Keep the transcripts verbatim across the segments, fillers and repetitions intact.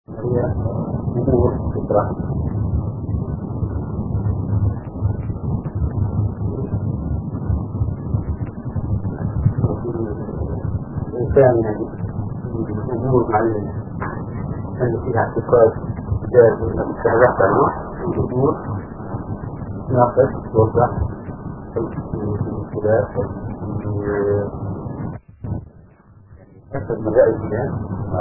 هي أمور فطرة. الإنسان يعني أمور معينة أن فيها اعتقاد جاهز مستهدف عنه الأمور ناقص وضع الخلاف حسب مجال الكلام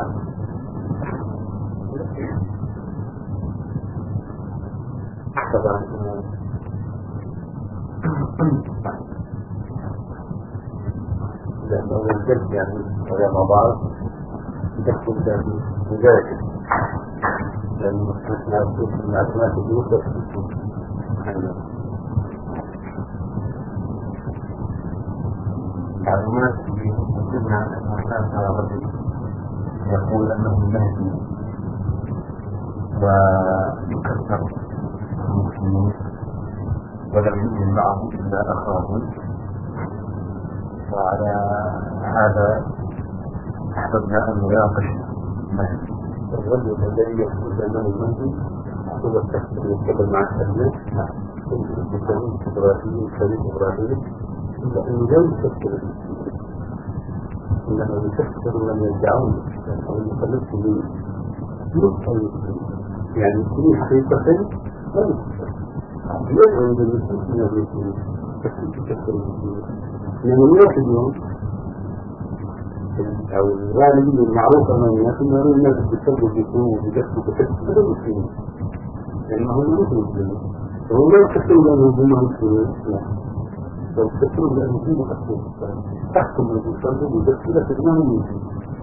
طبعا لأنه الجد يعني ولا مع بعض يدخل في مجالك لأنه نحن نقول من المعلومات اليوسف معلومات يمكننا أن نحتاجها رجل يقول أنه مهدي ويكثر المسلمين ولم يؤمن معه إلا أخاه، وعلى هذا أحببنا أن نناقش مهدي. الرجل الذي يقول أنه مهدي هو الشخص الذي يتكلم مع السلام بالتنين إبراهيم الشريف إبراهيم لأنه لا يفكر إنما يفكر من يدعون أو يخلص من يعني كل حقيقة لا يفكر يدعو بالنسبة من الرسول يفكر إنما الناس اليوم أو الغالبين المعروف أمام الناس إنه الناس بتسبب بيكونوا وبيدخلوا بتسبب لا مسلمين لأنهم ليسوا مسلمين وهم لا يفكرون أنهم هم مسلمين لو تفكروا بأنه في مقصود تحكم الإنسان ويدخل في إمام المسلم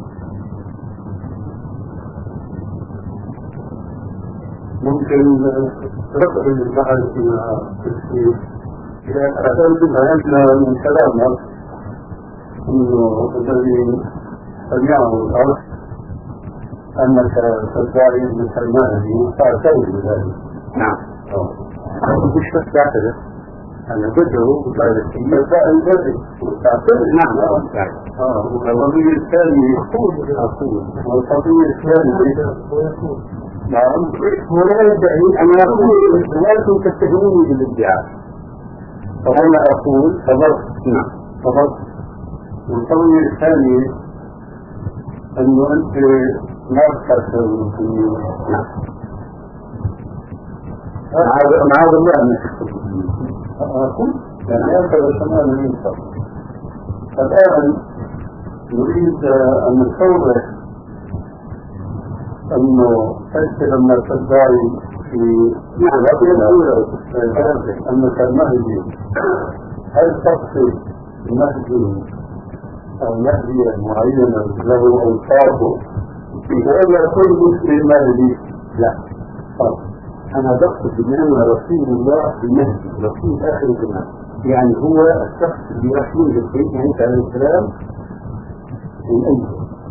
ممكن رفع البحث في التفسير إذا أعتقد أننا من كلامنا أنه الذي سمعه الأرض أنك تدعي بالحرماني فأعتقد بذلك. نعم مش بس تعتذر أنا بدعو الفائل ذلك تعتقد. نعم والقضية الثانية أقول والقضية الثانية نعم ولا يدعي أن يقول ولكن تتهموني بالادعاء فأنا أقول فضلت نعم فضلت والقضية الثانية أنه أنت ما تخسر المسلمين. نعم معاذ الله أن أقول يعني هذا تماما ينصر. الآن نريد أن نصور أنه أنت لما تدعي في نعم أنك المهدي هل تقصد مهدي أو مهديا معينا له أوصافه ولا كل مسلم مهدي؟ لا أنا بقصد بأن رسول الله المهدي رسول آخر الزمان يعني هو الشخص اللي رسول البيت يعني عليه السلام من أي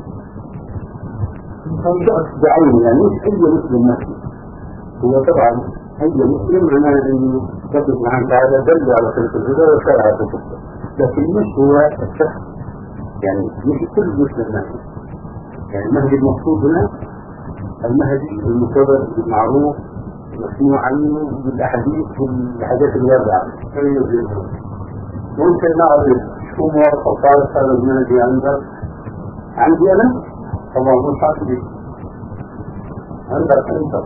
شخص بعينه يعني مش أي مسلم مهدي. هو طبعا أي مسلم معناه أنه رب سبحانه وتعالى دل على خلق الهدى وشرع في الكفر لكن مش هو الشخص يعني مش كل مسلم مهدي. يعني المهدي المقصود هنا المهدي المكبر بالمعروف مسموع عنه بالأحاديث والحاجات الواردة. ممكن نعرف شو مواصفات هذا المهدي عندك؟ عندي أنا؟ طبعا مش عندي. عندك أنت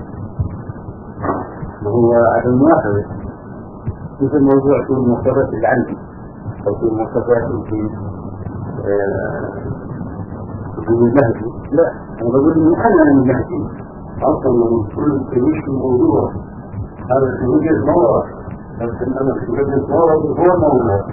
وهو على المواحدة مثل موضوع في المواصفات اللي عندي أو في المواصفات اللي يقول المهدي. لا أنا بقول إنه أنا المهدي أصلا كل كلمة الموضوع هذا في وجهة نظر لكن أنا في وجهة نظر هو موضوع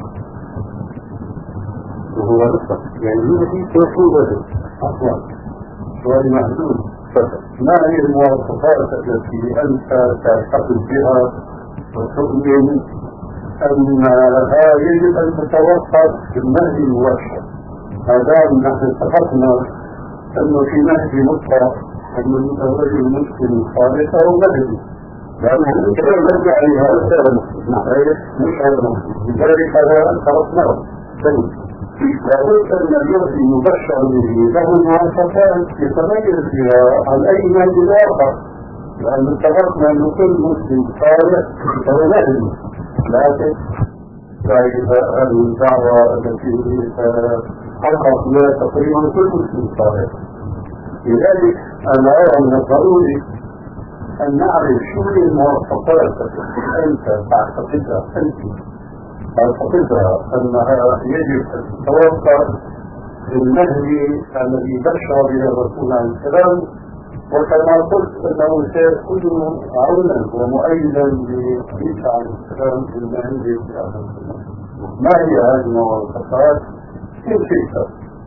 وهو نصف يعني المهدي توصول وجه أصلا سؤال محدود. ما هي المواصفات التي أنت تعتقد بها وتؤمن أنها يجب أن تتوقف في المهدي المباشر؟ هذا نحن اتفقنا أنه في مهدي مطلق أن الرجل المسلم صالح أو مهدي لأنه نرجع إلى هذا مش هذا لذلك هذا خلصناه. لابد أن الذي يبشر به له مواصفات يتميز بها عن أي مجد آخر، لأن اتفقنا أن كل مسلم صالح فهو مهدي، لكن فإذا الدعوة التي حقق بها تقريبا كل مسلم صالح. لذلك أنا أرى من الضروري أن نعرف شو هي المواصفات التي أنت تعتقدها أنت تعتقدها أنها يجب أن تتوفر المهدي الذي بشر به الرسول عليه السلام، وكما قلت أنه سيكون عونا ومؤيدا لعيسى عليه السلام في المهدي في آخر الزمان. ما هي هذه المواصفات؟ كيف شئت؟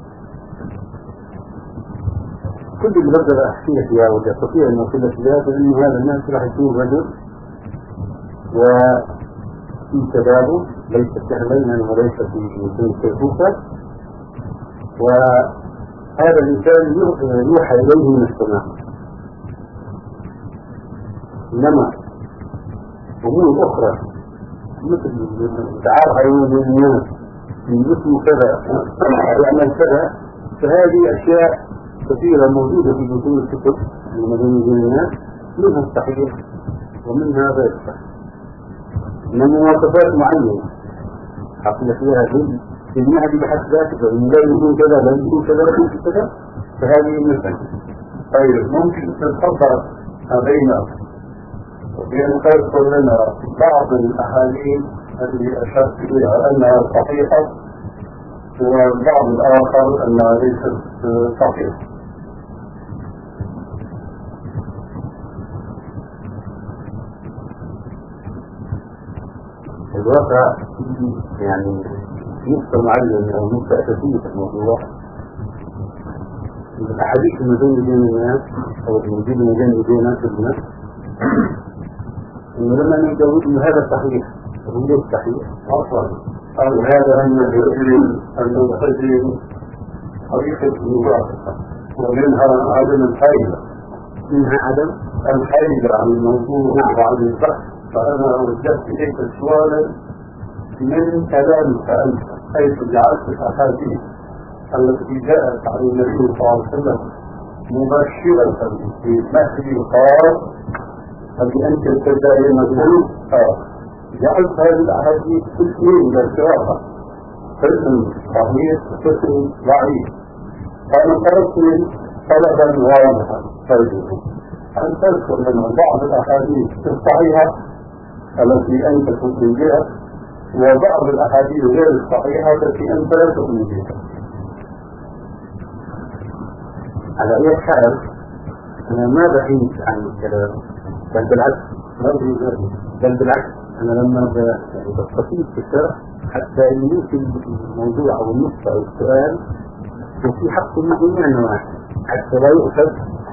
كل اللي بقدر أحكيه فيها وتستطيع أن أقول لك ذلك أن هذا الناس راح يكون رجل وفي تدابر ليس سهلا وليس في كيفوفة، وهذا الإنسان يوحى إليه من السماء. إنما أمور أخرى مثل تعال عيون الناس مثل كذا يعمل كذا، فهذه أشياء كثيرة موجودة في بطون الكتب المدنيين الناس، منها الصحيح ومنها غير صحيح، من مواصفات معينة حصل فيها دل في المهدي بحد ذاته، فإن لا يكون كذا لا يكون كذا لا يكون كذا، فهذه مثلا. طيب ممكن تتفضل علينا وبين تذكر لنا بعض الأحاديث التي أشرت إليها أنها صحيحة وبعض الآخر أنها ليست صحيحة. الواقع يعني نقطة معينة أو نقطة أساسية في الموضوع، الأحاديث الموجودة بين الناس أو الموجودة بين الناس الناس إنه لما نقول إن هذا صحيح وهو ليس صحيح أصلا أو هذا أن يجب أن نتخذ طريقة المباشرة ومنها عدم الحيلة منها عدم الحيلة عن الموضوع وعن البحث. فأنا وجدت إليك سؤالا من كلامك أنت حيث جعلت الأحاديث التي جاءت عن النبي صلى الله عليه وسلم مبشرة بمهدي خاص التي أنت تبدأ مجهول جعلت هذه الأحاديث قسمين من القراءة، قسم صحيح وقسم ضعيف. فأنا طلبت طلبا واضحا فرجه أن تذكر لنا بعض الأحاديث الصحيحة التي أنت تؤمن بها وبعض الأحاديث غير الصحيحة التي أنت لا تؤمن بها. على أي حال أنا ما بحيث عن الكلام، بل بالعكس بل بالعكس أنا لما بستفيد في الشرح حتى أن يمكن الموضوع أو النقطة أو السؤال وفي حق من جميع النواحي حتى لا يؤخذ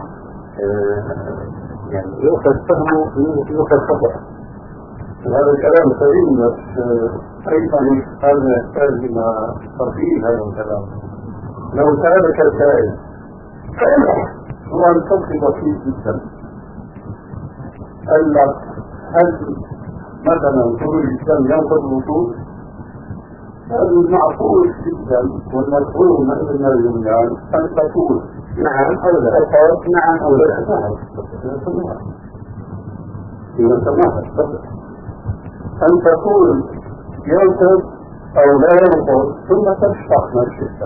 يعني يؤخذ فهمه يؤخذ خطأ. هذا الكلام سليم، بس أيضا هذا يحتاج إلى ترتيب هذا الكلام. لو سألك السائل هو الفرق بسيط جدا، قال لك هل مثلا دخول الإسلام ينقض الوصول؟ هذا معقول جدا والمفهوم من الجميع أن تقول نعم أو لا نعم أو لا إذا سمحت أن تقول ينقض أو لا ينقض ثم تشرح ما شئت.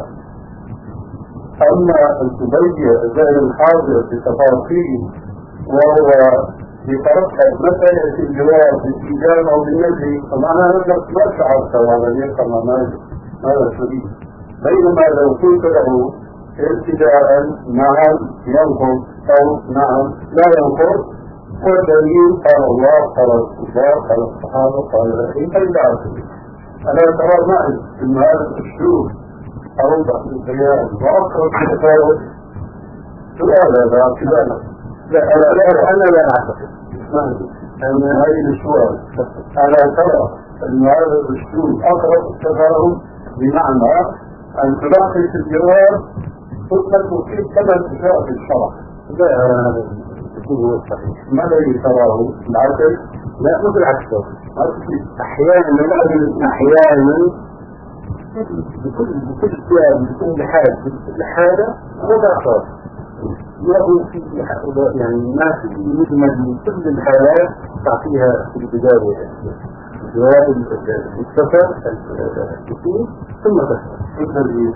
أما أن تبين ذهن الحاضر بتفاصيل وهو يترقب متى يأتي الجواب بالإجابة أو بالنجي، فمعنى أنك ما شعرت وهذا يقرأ ماذا تريد. بينما لو قلت له ابتداء نعم ينقض أو نعم لا ينقض والدليل قال الله قال الله قال الصحابة قال الرسول إلا أعطي. ألا ترى معي أن هذا الأسلوب أوضح للبيان وأقرب للتفاوت؟ سؤال هذا اعتبارا. لا أنا لا أنا لا أعتقد أن هذه السؤال ألا ترى أن هذا الأسلوب أقرب للتفاوت بمعنى أن تلخص الجواب ثم تفيد كما تشاء في الشرح؟ لا هو الصحيح. ما الذي تراه؟ العكس؟ لا مو بالعكس، أحيانا أحيانا بكل بكل كلام بكل حال بكل حالة وضع خاص له في يعني ما في مجمل من كل الحالات تعطيها في البداية جواب السفر الكثير ثم تسفر شو الجديد؟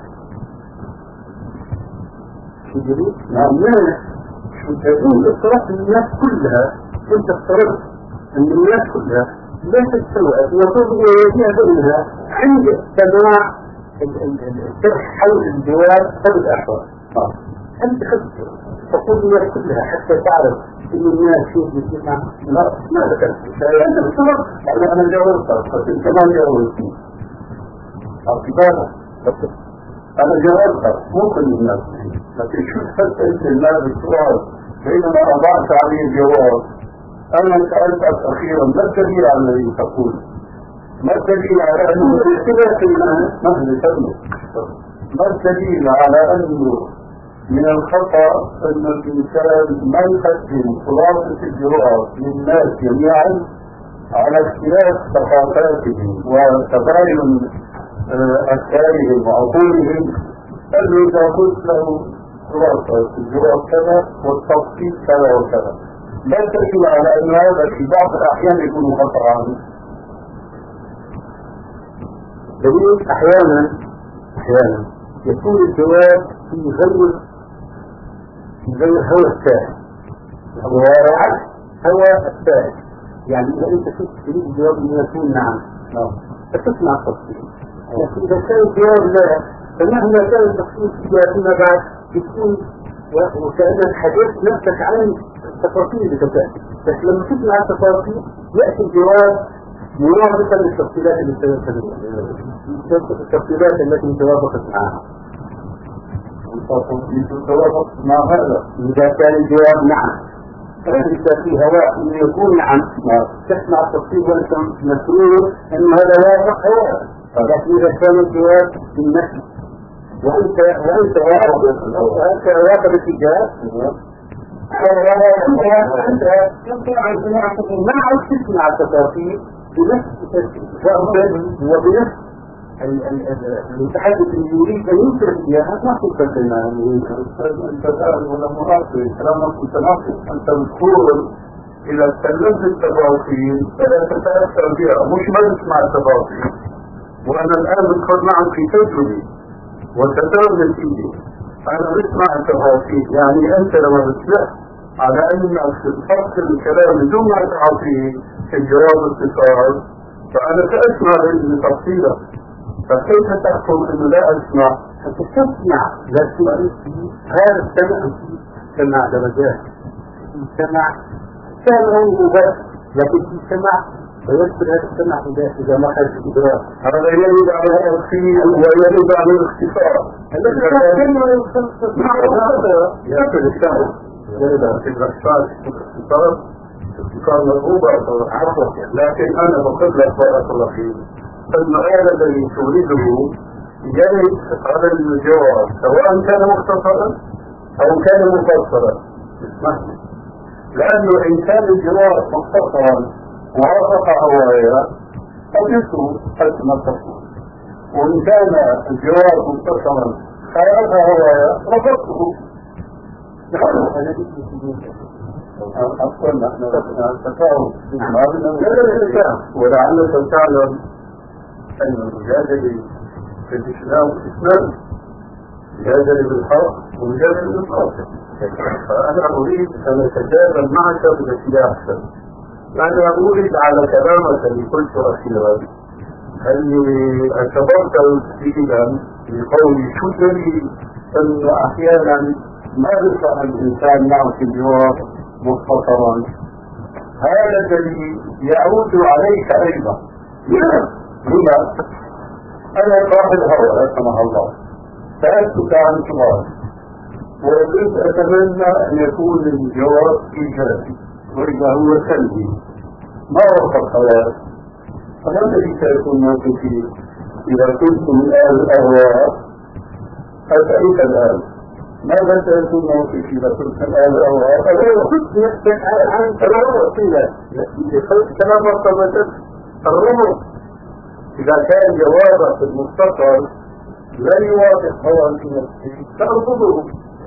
شو الجديد؟ نعم شو الجديد؟ افترضت الناس كلها انت افترضت ان الناس كلها لا تستوعب وتوجيها بينها عند سماع الشرح حول الجواب قبل الأحوال. أنت خذ تقول الناس كلها حتى تعرف إن الناس شوف بسمع لا ما ذكرت أنت بسرعة أنا أنا جاوبت أنت ما جاوبت أعتبارا أنا جاوبت مو كل الناس لكن شو تفكر أنت الناس بالسؤال بينما أضعت عليه الجواب أنا سألتك أخيرا ما الدليل على الذي تقول؟ ما الدليل على أنه اختلاف ما الدليل على أنه من الخطأ أن الإنسان ما يقدم خلاصة الجواب للناس جميعا على اختلاف ثقافاتهم وتباين أفكارهم وعقولهم أنه إذا قلت له خلاصة الجواب كذا والتفصيل كذا وكذا لا تدل على أن هذا في بعض الأحيان يكون خطأ دليل أحيانا أحيانا يكون الجواب في غير في غير هوى السائل العكس هوى السائل يعني إذا أنت كنت تريد الجواب أن يكون نعم فتسمع التفصيل لكن إذا كان الجواب لا فمهما كان التفصيل فيما بعد يكون وكأنك حدثت نفسك عن التفاصيل اللي تتأتي بس لما تسمع التفاصيل يأتي الجواب موافقا للتفصيلات التفصيلات التي توافقت معها توافق مع هذا إذا كان الجواب نعم فإنت في هواء أن يكون نعم تسمع التفصيل وأنت مسرور أن هذا وافق هواء لكن إذا كان الجواب بالنفس وأنت وأنت وأنت واقع الاتجاه أنت ما عاد تسمع التفاصيل بنفس وبنفس المتحدث اللي يريد أن ينشر إياها ما تفكر ما يريد أنت تعرف ولا مراقب كلامك متناقض أنت بتقول إذا تكلمت التفاصيل فلا تتأثر بها مش ما تسمع التفاصيل وأنا الآن بتقول معك في تجربة وتتابع النتيجة أنا بسمع التفاصيل يعني أنت لما بتسمع على أنك تفصل الكلام بدون ما تعطيه في الجواب الاتصال فأنا سأسمع بالتفصيلة فكيف تحكم أنه لا أسمع فتسمع لكن هذا السمع سمع درجات سمع سمع وبس لكن في سمع فيذكر هذا السمع إذا ما حدث إدراك هذا يرد على التفصيل ويرد على الاختصار الذي يأكل السمع يرد على الاختصار اختصار مرغوبة لكن أنا بقول لك بارك الله فيك أن هذا الذي تريده يرد على الجواب سواء كان مختصرا أو كان مفصلا اسمعني لأنه إن كان الجواب مختصرا ووافق هوايا أجلسه أسمى التصوير وإن كان الجواب مختصرا خالف هوايا رفضته أصلا نحن نتفاهم ولعلك تعلم أن المجادلة في الإسلام إسلام مجادلة بالحق ومجادلة بالباطل فأنا أريد أن أتجادل معك بشكل أحسن أنا أريد على كلامك اللي قلت أخيرا أني اعتبرت تفصيلا لقولي شو دليل أنه أحيانا ما يصح الإنسان يعطي الجواب مختصرا هذا الذي يعود عليك أيضا لما أنا صاحب هوى لا سمح الله سألتك عن سؤال وكنت أتمنى أن يكون الجواب إيجابي وإذا هو سلبي ما وفق خلاص فما الذي سيكون موقفي إذا كنت من أهل الأهواء أسألك الآن ماذا سيكون موقفي إذا كنت من أهل الأهواء أنا كنت يحسن عن تنوع طيلة كما مرتبطت الرمض إذا كان جوابك المختصر لا يوافق هوى في نفسك ترفضه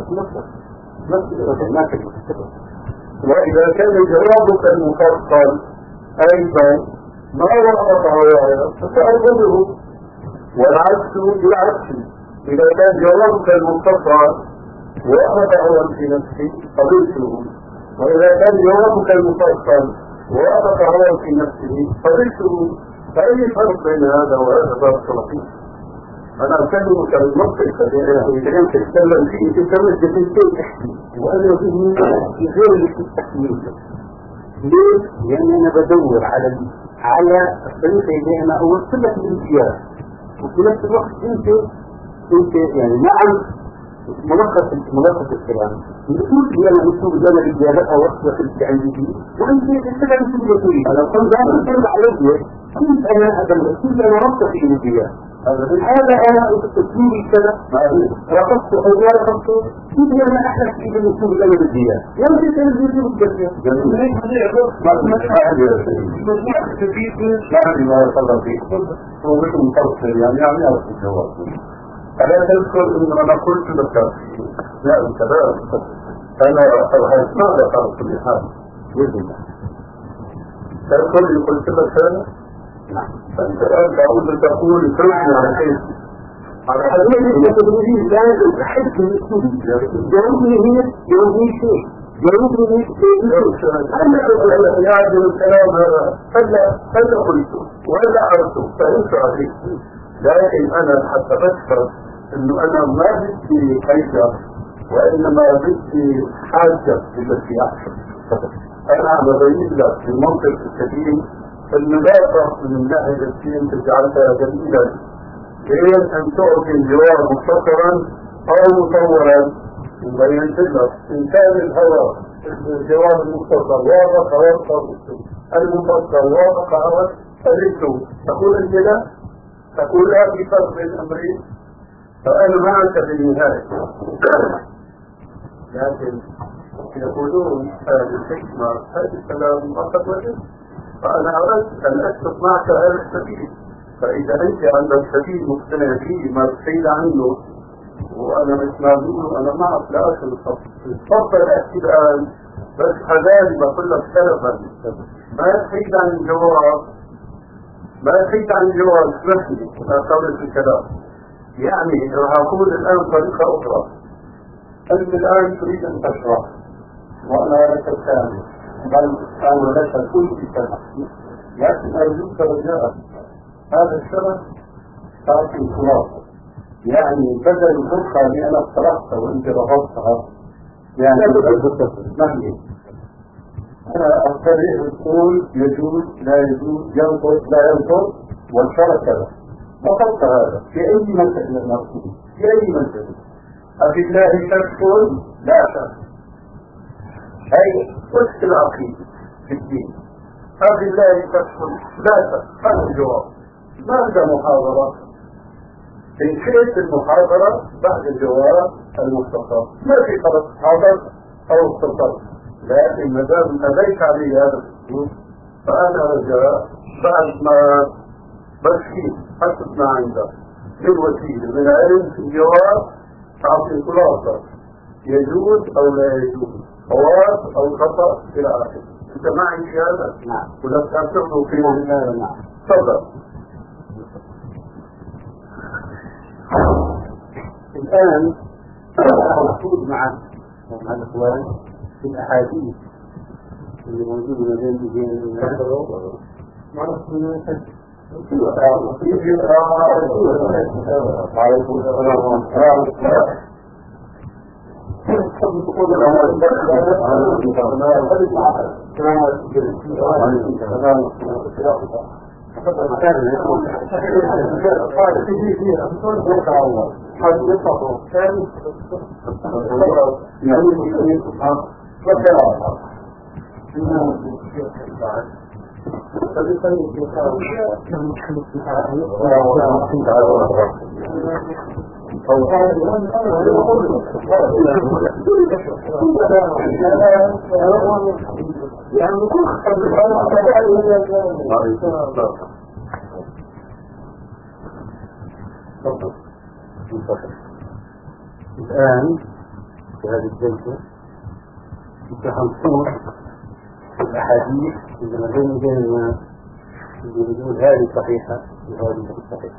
وإذا كان جوابك المفصل أيضا ما وافق هوايا فترفضه والعكس بالعكس إذا كان جوابك المختصر وافق هوى في نفسك قبلته وإذا كان جوابك المفصل وافق هوى في نفسه قبلته فأي فرق بين هذا وهذا باب لطيف. أنا أكلمك المنطق الذي تتكلم فيه تتكلم جديدين تحكي وأنا فيه غير التحكيم. ليه؟ لأن أنا بدور على على الطريقة اللي أنا أوصل لك الامتياز وفي نفس الوقت أنت أنت يعني نعم ملخص ملخص الكلام. الأسلوب اللي أنا أسلوب اللي أنا الإجابة أو أصلح التعليمي وأنت تتكلم في الوسيلة. أنا قلت لا تتكلم على كنت أنا هذا كنت أنا ربط في الإنبياء هذا أنا أسلوبي كذا رقصت أو لا رقصت كنت أنا أحلى في الأسلوب الأمريكية وأنت تنزل في الجزيرة يعني ما يصدر فيه هو مش مفصل يعني يعني أعرف الجواب ألا تذكر إن أنا قلت لك لا أنت لا أنا هسمع لك على كل حال بإذن الله تذكر اللي قلت لك أنا فأنت الآن تعود تقول ترجع على حيث على حديث التدريجي لازم تحس بالأسلوب جاوبني هي جاوبني شيء جاوبني شيء أنا يعجل الكلام هذا هذا هذا قلته وهذا عرفته فهمت عليك لكن أنا حتى أذكر إنه أنا ما بدي حاجة وإنما بدي حاجة التي أحسن أنا ببين لك في المنطق الكثير إنه لا تأخذ من ناحية الدين تجعلها جميلا غير أن تعطي الجواب مختصرا أو مطورا وبينت لك إن كان الهوى الجواب المختصر وافق وافق المفصل وافق وافق فلسه تقول أنت لا تقول لا في فرق بين الأمرين فأنا معك في النهاية لكن يقولون هذه الحكمة هذا الكلام مؤقت وجه فأنا أردت أن أسلك معك هذا السبيل فإذا أنت عندك سبيل مقتنع فيه ما تحيل عنه وأنا مش مازول أنا معك لا أكل الصف الصف الأكل الآن بس حذاري بقول لك سلفا ما تحيل عن الجواب ما تحيل عن الجواب اسمحني أقول في الكلام يعني راح أقول الآن طريقة أخرى أنت الآن تريد أن تشرح وأنا لك الثاني بل أنا لك كل كلمة لكن أرجوك رجاء هذا الشرح تعطي الخلاصة يعني بدل الفرقة اللي أنا اقترحتها وأنت رفضتها يعني مهلي أنا أقترح القول يجوز لا يجوز ينقص لا ينقص والشرح كذا رفضت هذا في أي منطق من المرسول في أي منطق أفي الله شك لا شك هي وسط العقيدة في الدين أفي الله شك لا شك هذا الجواب ماذا محاضرة إن شئت المحاضرة بعد الجواب المختصر ما في خلط حاضر أو مختصر لكن ما دام أبيت علي هذا الأسلوب فأنا رجاء بعد ما بشير حسب ما عندك من وسيلة من علم في الجواب تعطي خلاصة يجوز أو لا يجوز صواب أو خطأ إلى آخره. أنت معي في هذا؟ نعم. ولا تأثره في نعم. نعم. تفضل. الآن المفروض مع مع الإخوان في الأحاديث اللي موجودة بين بين معرفة من تفضل. الآن في هذه الجلسة تحصل الأحاديث اللي ما بين بين الناس اللي بيقول هذه صحيحة وهذه مش صحيحة.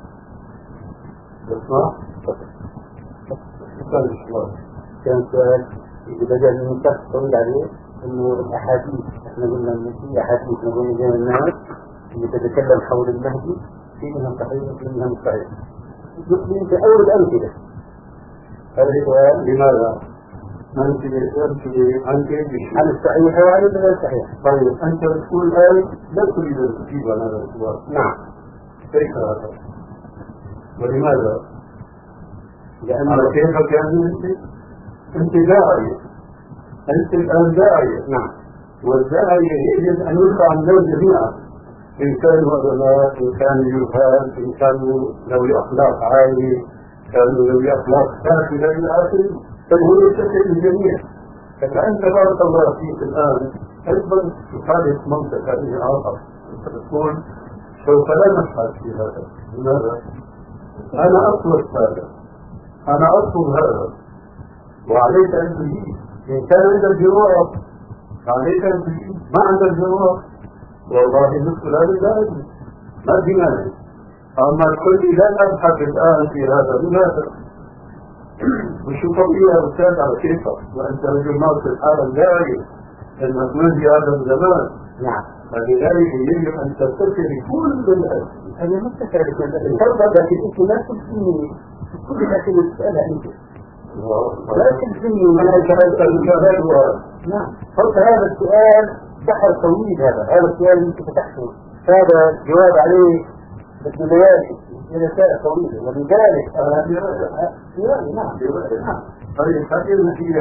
كان سؤال إذا بدأ من شخص طويل عليه إنه الأحاديث إحنا قلنا إن في أحاديث ما بين بين الناس اللي تتكلم حول المهدي في منها صحيح وفي منها مش صحيح. يمكن في أول الأمثلة. هذا السؤال لماذا؟ أنت أنت عن الصحيح وعن غير الصحيح. طيب أنت تقول الآن لا تريد أن تجيب عن هذا السؤال. نعم. كيف هذا؟ ولماذا؟ لأن على كيفك يعني أنت أنت داعية. أنت الآن داعية. نعم. والداعية يجب أن يرفع الناس جميعا. إن كانوا علماء، إن كانوا جهال، إن كانوا ذوي أخلاق عالية، كانوا ذوي أخلاق فاسدة إلى آخره. فهو يتسع الجميع. فأنت بارك الله فيك الآن أيضا تخالف منطقة هذه آخر. تقول سوف لا نفعل في هذا. لماذا؟ أنا أطلب هذا. أنا أطلب هذا. وعليك أن تجيب. إن كان عندك جواب عليك أن تجيب. ما عندك جواب والله مثل هذا لا أدري. ما في مانع. أما الكل لا أبحث الآن في هذا. لماذا؟ مش طبيعي يا أستاذ على كيفك وأنت رجل ناصر الحالة داعي أنك منذ هذا الزمان. نعم. فلذلك يجب أن تستشعر كل الأسئلة. أنا ما استشعر كل الأسئلة. لكن أنت لا تلزمني كل الأسئلة تسألها أنت. لا تلزمني من أجل الجواب. نعم. قلت هذا السؤال بحر طويل هذا. هذا السؤال اللي أنت فتحته. هذا جواب عليه بس ليالي. رسالة طويلة ولذلك هذه رسالة نعم نعم طيب هذه النتيجة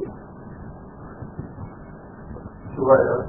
شو رأيك؟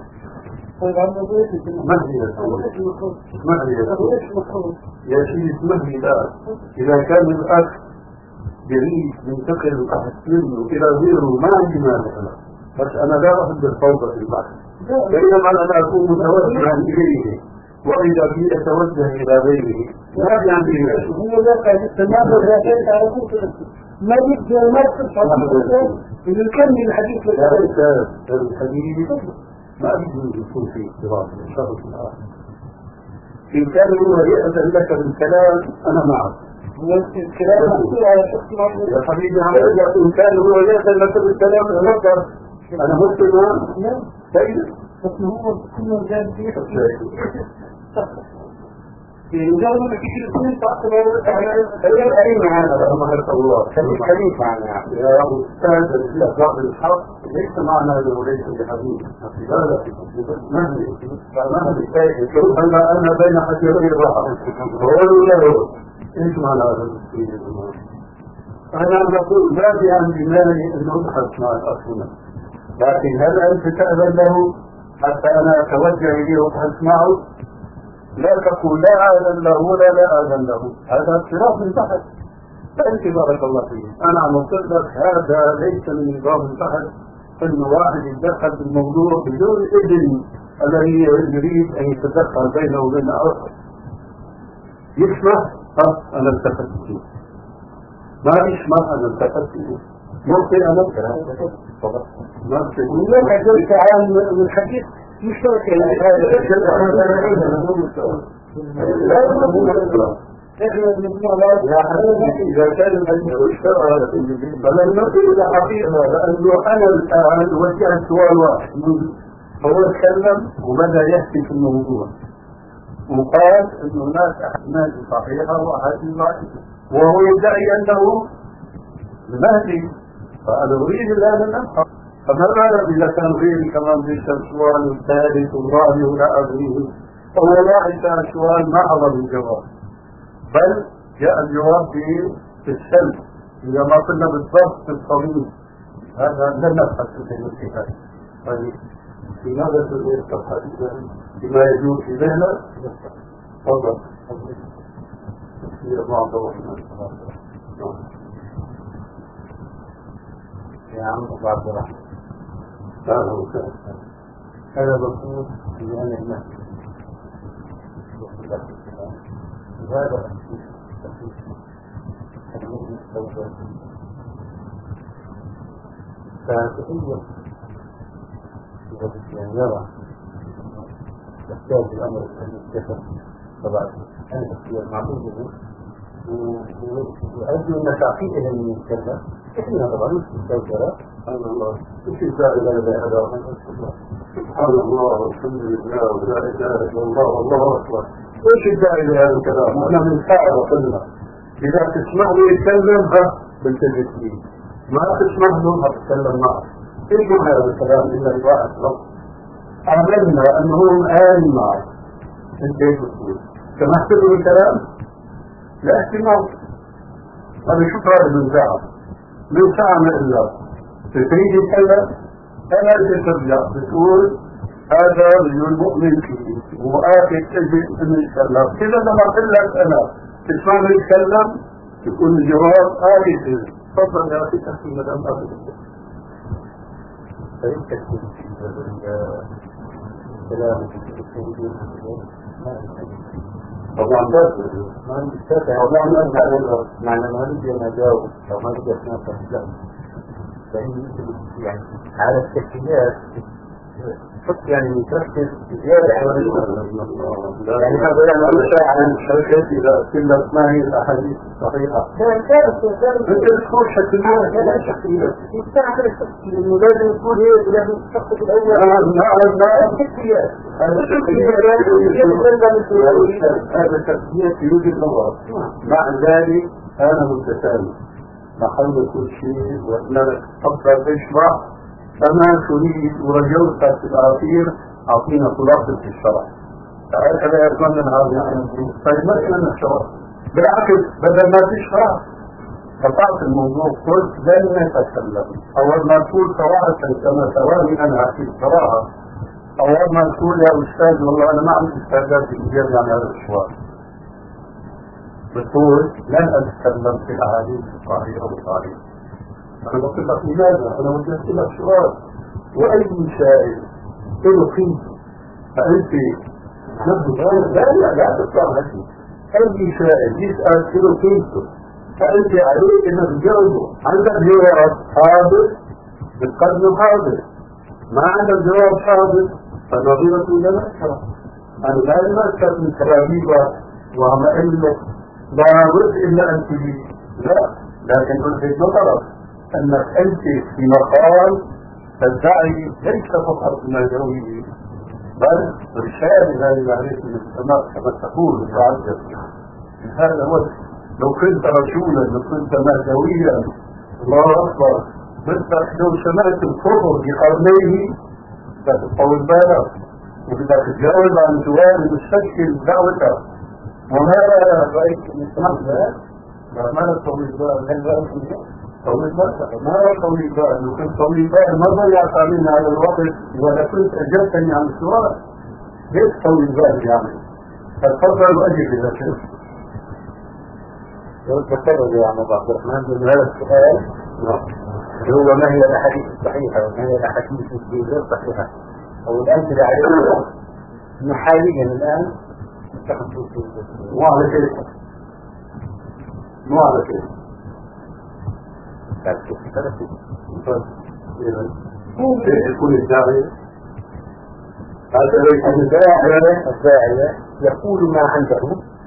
ما هي ما هي يا سيدي اسمح لي الآن إذا كان الأخ جريء ينتقل الأخ منه إلى غيره ما عندي مانع بس أنا لا أحب الفوضى في البحث بينما أنا أكون متوجها إليه وإذا بي أتوجه إلى غيره ما يعني هو ذاك الاستماع والرسائل على طول ما يبدو ما يصير إذا نكمل الحديث الحديث ما يجوز يكون فيه اضطراب من شخص آخر. إن كان هو يأذن لك بالكلام أنا معك. الكلام يا حبيبي إن كان هو يأذن لك بالكلام أنا أنا مسلم. نعم. بس هو كل جانب فيه مجرد ما تيجي الاثنين تعطل الأيام أين معنا رحمه الله خليك معنا يا أستاذ الأخلاق الحق ليس معنا وليس بحبيب مهدي فمهدي شوف أنا أنا بين حجرين الرحم وقالوا له إيش معنى هذا المسكين أنا أقول ما في عندي مانع أن أبحث مع الأخوة لكن هل أنت تأذن له حتى أنا أتوجه إليه وأبحث معه لا تقول لا آذن له ولا لا آذن له هذا اختلاف من تحت فأنت بارك الله فيه أنا عم أقول لك هذا ليس من نظام البحث أن واحد يتدخل في الموضوع بدون إذن الذي يريد أن يتدخل بينه وبين آخر يسمح ها أنا التفت فيه ما يسمح أنا التفت فيه ممكن أنا التفت ممكن لا أجلت عن الحديث مشترك يا حبيبي إذا كان المجمع اشترى فلن نصل إلى حقيقة لأنه أنا الآن وجهت سؤال واحد هو اتكلم وبدأ يحكي في الموضوع وقال أن هناك أحاديث صحيحة وأحاديث ضعيفة وهو يدعي أنه المهدي فأنا أريد الآن أن أبحث فما بالك إذا كان غيري كمان في السؤال الثالث والرابع ولا أدريه فهو واحد كان السؤال ما حضر الجواب بل جاء الجواب في السلب إذا ما قلنا بالضبط في الطبيب هذا لن نبحث في المسيحة طيب لماذا تبحث بما يجوز في ذهنك تفضل يا عبد الرحمن يا عم عبد الرحمن هذا مفهوم لأن المهدي هذا فتخيل يعني يرى يحتاج الأمر أن يتكفر طبعا أنا أخير معقول وأرجو أن تعقيده من يتكلم إحنا طبعا مش مستوجرة سبحان الله مش الزائد على هذا سبحان الله والحمد لله ولا إله إلا الله والله أكبر ايش الداعي لهذا الكلام؟ وانا من ساعة وقلنا اذا تسمع له يتكلم ها بنتجد فيه ما تسمع له ها تتكلم معه ايش معنى هذا الكلام الا الواحد رب اعلمنا انه هو الان معك انت ايش بتقول؟ سمحت له الكلام؟ لا احتمال هذا شوف هذا من ساعة من ساعة ما الا تريد يتكلم انا اللي ترجع بتقول هذا المؤمن فيه وآخر تجد أنه يتكلم كذا لما أقول لك أنا تسمعني يتكلم تكون الجواب آخر تفضل يا أخي تحكي مدام أخي فإن تكتب في الكلام طبعا ما نستطيع والله ما نقدر معنى ما نجي نجاوب أو ما نجي نتكلم فإن يعني على التكتيات حط يعني تركز زيادة على يعني هذا يعني أمشى عن الشركات إذا كلت ما هي الأحاديث الصحيحة أنت تقول شكلها لا شخصية يستعمل الشخصية إنه لازم يكون هي لازم الشخص الأول نعم نعم نعم الشخصيات هذا الشخصية هذا الشخصية يوجد نظر مع ذلك أنا متسامح نحاول كل شيء وأنا أفضل تشرح فما تريد ورجوت في الأخير أعطينا خلاصة الشرع هكذا يكون من هذا يعني طيب ما كان الشرع بالعكس بدل ما تشرح قطعت الموضوع قلت لن نتكلم أول ما تقول صراحة كما سواني أنا في الصراحة أول ما تقول يا أستاذ والله أنا ما عندي استعداد كبير عن هذا السؤال بتقول لن أتكلم في الأحاديث الصحيحة والصحيحة أنا قلت لك لماذا؟ أنا وجدت لك سؤال وأي سائل له قيمة فأنت نبدو لا لا لا تطلع هكذا أي سائل يسأل له قيمته فأنت عليك أنك تجاوبه عندك جواب حاضر بتقدم حاضر ما عندك جواب حاضر فنظيرة إلى مأسرة أنا لازم أكثر من كلاميبا وعم أقول لك لا بد إلا أن تجي لا لكن قلت نظرك أنك أنت في مقام تدعي ليس فقط ما جويه بل رسالة لمعرفة المجتمع كما تقول تعجب هذا هو لو كنت رسولا لو كنت مهدويا الله أكبر بدك لو سمعت الكفر بقرنيه فتطول بالك وبدك تجاوب عن سؤال مستشكل دعوتك وماذا رأيت المجتمع ما نطول بالك هل رأيت طويل بقى ما هو طويل بقى لو كنت طويل بقى ما ضيعت علينا على الوقت ولا كنت أجبتني عن السؤال ليش طويل بقى يعني فالفضل أجل إذا شفت لو تفضل يا عم عبد الرحمن من هذا السؤال هو ما هي الأحاديث الصحيحة وما هي الأحاديث غير صحيحة أو الأمثلة عليها حاليا الآن مو على كيف مو على كيف ممكن يكون الداعية الداعية الداعية يقول ما عنده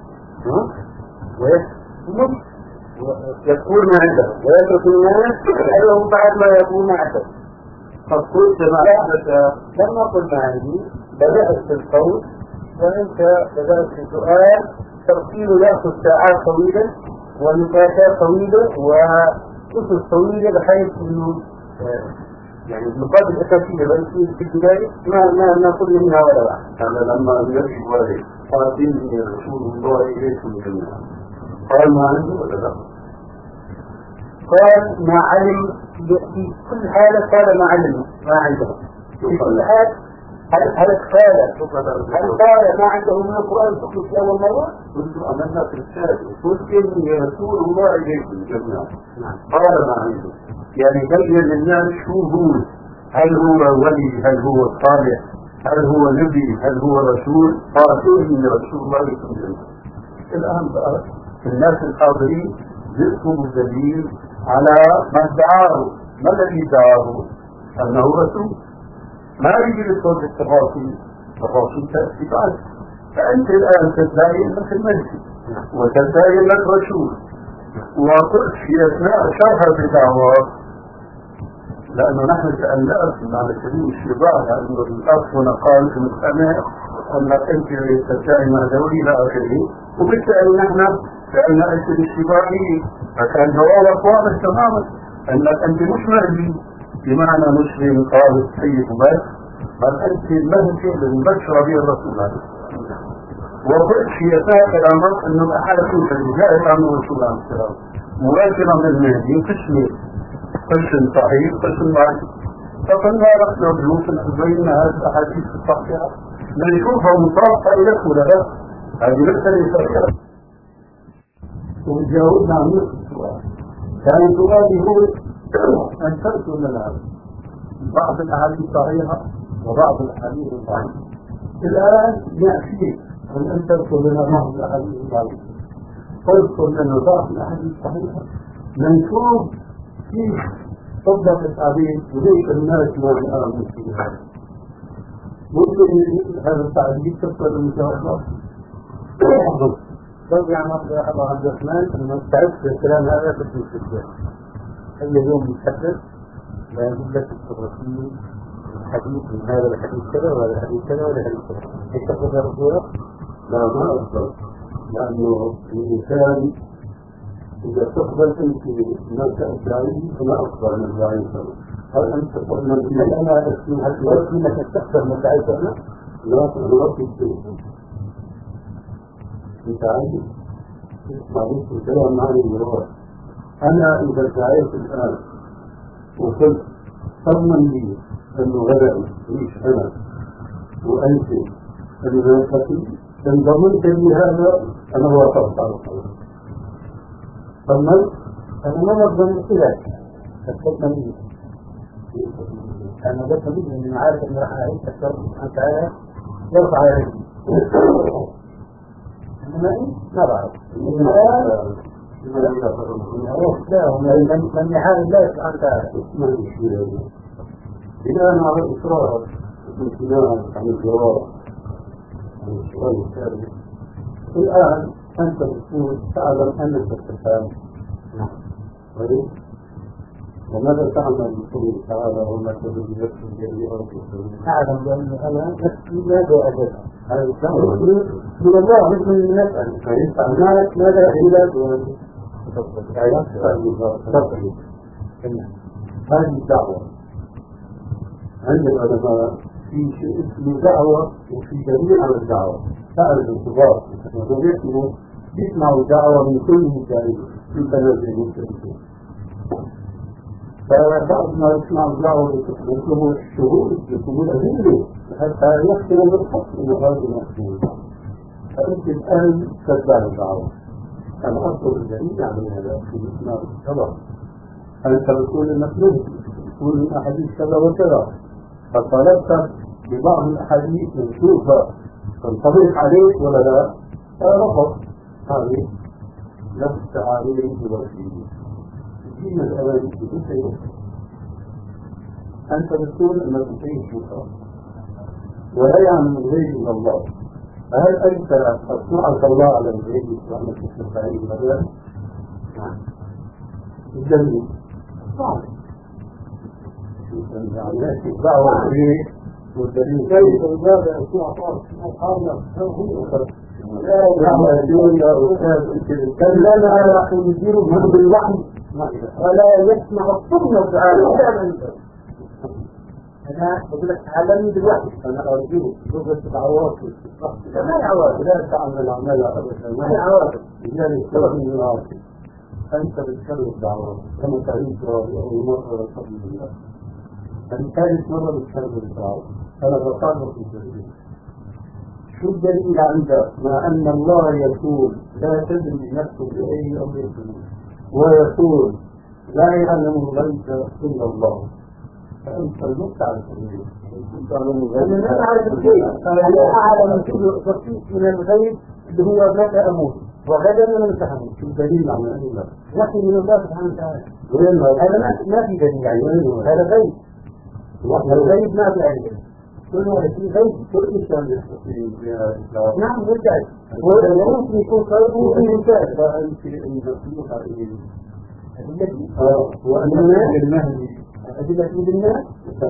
ويقول ما عنده ويترك الناس يسألهم بعد ما يقول ما عنده فقلت ما حدث لما قلت ما عندي بدأت في القول وأنت بدأت في سؤال ترتيب يأخذ ساعات طويلة ونقاشات طويلة و قصص طويلة بحيث انه يعني النقاط الاساسية الرئيسية في البداية ما ما ناخذ منها ولا واحد. هذا لما يجي والد قاتل رسول الله اليكم جميعا قال ما عنده ولا لا؟ قال ما علم في كل حالة قال ما علم ما عنده في كل حال هل هل قال هل قال ما عنده من القرآن تخلص في أول مرة؟ كنت عملنا في الثالث قلت إني رسول الله إليكم جميعا قال ما عنده يعني بين للناس شو هو هل هو ولي هل هو صالح هل هو نبي هل هو رسول قال إني رسول الله إليكم جميعا الآن بقى الناس الحاضرين جئتم بالدليل على ما ادعاه. ما الذي ادعاه؟ أنه رسول. ما يجي للصوت التفاصيل، تفاصيل تأتي بعد. فأنت الآن تدعي أنك المهدي وتدعي أنك رسول، وفي أثناء شرح بدعوات، لأنه نحن سألناك على سبيل الشباب لأنه الأخ هنا قال في المستمع أنك أنت تدعي مهدوي إلى آخره، وبالتالي نحن سألنا أنت بالشبابي، فكان جوابك واضح تماما أنك أنت مش مهدي بمعنى مسلم قال السيد بس، بل أنت المهدي الذي بشر به الرسول عليه. وقلت في أثناء كلامك أنه الأحاديث التي جاءت عن الرسول عليه السلام مباشرة من المهدي قسمين، قسم صحيح قسم ضعيف. فقلنا رحنا بيوت بين هذه الأحاديث الصحيحة نشوفها مطابقة إليك ولا لا؟ هذه مسألة صحيحة. وجاوبنا عن نفس السؤال. كان السؤال يقول أن تركوا لنا بعض الأحاديث الصحيحة وبعض الأحاديث الضعيفة. الآن يأتيك أن أن تركوا لنا بعض الأحاديث الضعيفة. تذكر لنا بعض الأحاديث الصحيحة نشوف كيف طبق التعبير وليس الناس ما يآمنون فيها. ممكن هذا التعبير تذكر إن شاء الله. طيب يا عبد عبد الرحمن أنا مستعد للكلام هذا في السجن. أي يوم يتحدث لا يقول لك التفاصيل الحديث من هذا الحديث كذا وهذا الحديث كذا وهذا الحديث كذا. هيك تقول يا رسول الله؟ لا ما أقصد، لأنه الإنسان إذا تقبل أنت نفس الداعي فما أقبل من الداعي. هل أنت تقبل من أنا أسمي هل تقبل أنك تستخدم من الداعي فأنا؟ لا تقبل الشيء. أنت عايز معلش الكلام معني الجواب. أنا إذا دعيت الآن وقلت صمم لي أنه غدا ليش أنا وأنت المنافقين إن ضمنت لي هذا أنا وافقت على الصلاة. صممت أنا ما ضمنت لك فكرت لي أنا بس أريد أن أعرف أن راح أعيش أكثر أنت عارف يرفع يدي. إنما ما بعرف. لا من يحارب لا يفعل ذلك. الآن على الإصرار والامتناع عن الجواب عن السؤال الثالث. الآن أنت تقول تعلم أنك تتفهم. نعم. وماذا تعمل بقوله تعالى وما تدري نفس بأي أرض تموت؟ أعلم بأن أنا نفسي ماذا أجد. هذا الكلام من الله مش من نفسك. ماذا أجد؟ هذه الدعوة عند العلماء في شيء اسمه دعوة وفي جميع الدعوة. تعرف الكبار وجميعهم يسمعوا الدعوة من كل مكان في تنازل المسلمين. فبعض ما يسمع الدعوة يطلبوا الشهود يطلبوا الأدلة حتى يختم بالحق من هذه المسلمين. فأنت الآن تتبع الدعوة. الأصل الجديد عن هذا في الإسلام الشرع أنت تقول المسلم تقول من أحاديث كذا وكذا فطلبت ببعض الأحاديث نشوفها تنطبق عليك ولا لا؟ فرفض هذه نفس عليه بوجهه. في مسألة جديدة أنت تقول أنك تعيش مصر ولا يعني من غير من الله. فهل أنت أصنعك الله على الغيب وأنك تستطيع المدار؟ نعم. الجميل صعب. يعني الدعوة فيه والدليل كيف وزاد أسمع صار أصحابنا هو لا لا راح يديروا بالوحي ولا يسمع الصبر تعالى. أنا أقول لك تعلمني بالوحي أنا أرجوك لغة عواطف ما هي عواطف لا تعمل عملها أبدا ما هي عواطف لذلك ترى من العواطف أنت بتكرر الدعوات كما تعرف أول مرة قبل الله أن ثالث مرة بتكرر الدعوات أنا بطالب في الدليل. شو الدليل عندك مع أن الله يقول لا تدري نفس بأي أمر تموت ويقول لا يعلم الغيب إلا الله فأنت المت على الغيب. أنا لا أعرف الشيء. أنا أعلم كل بسيط من الغيب اللي هو متى أموت. وغدا من امتحنوا في دليل على أنه نحن من الله سبحانه وتعالى. وين هذا ما في دليل عليه، هذا غيب. الغيب ما في عليه، كل واحد في غيب. كل إنسان يستطيع فيها إطلاق. نعم بالفعل، وممكن يكون خير وممكن يكون فأنت المسيحة إليه التي وأنه المهدي أدلة بالناس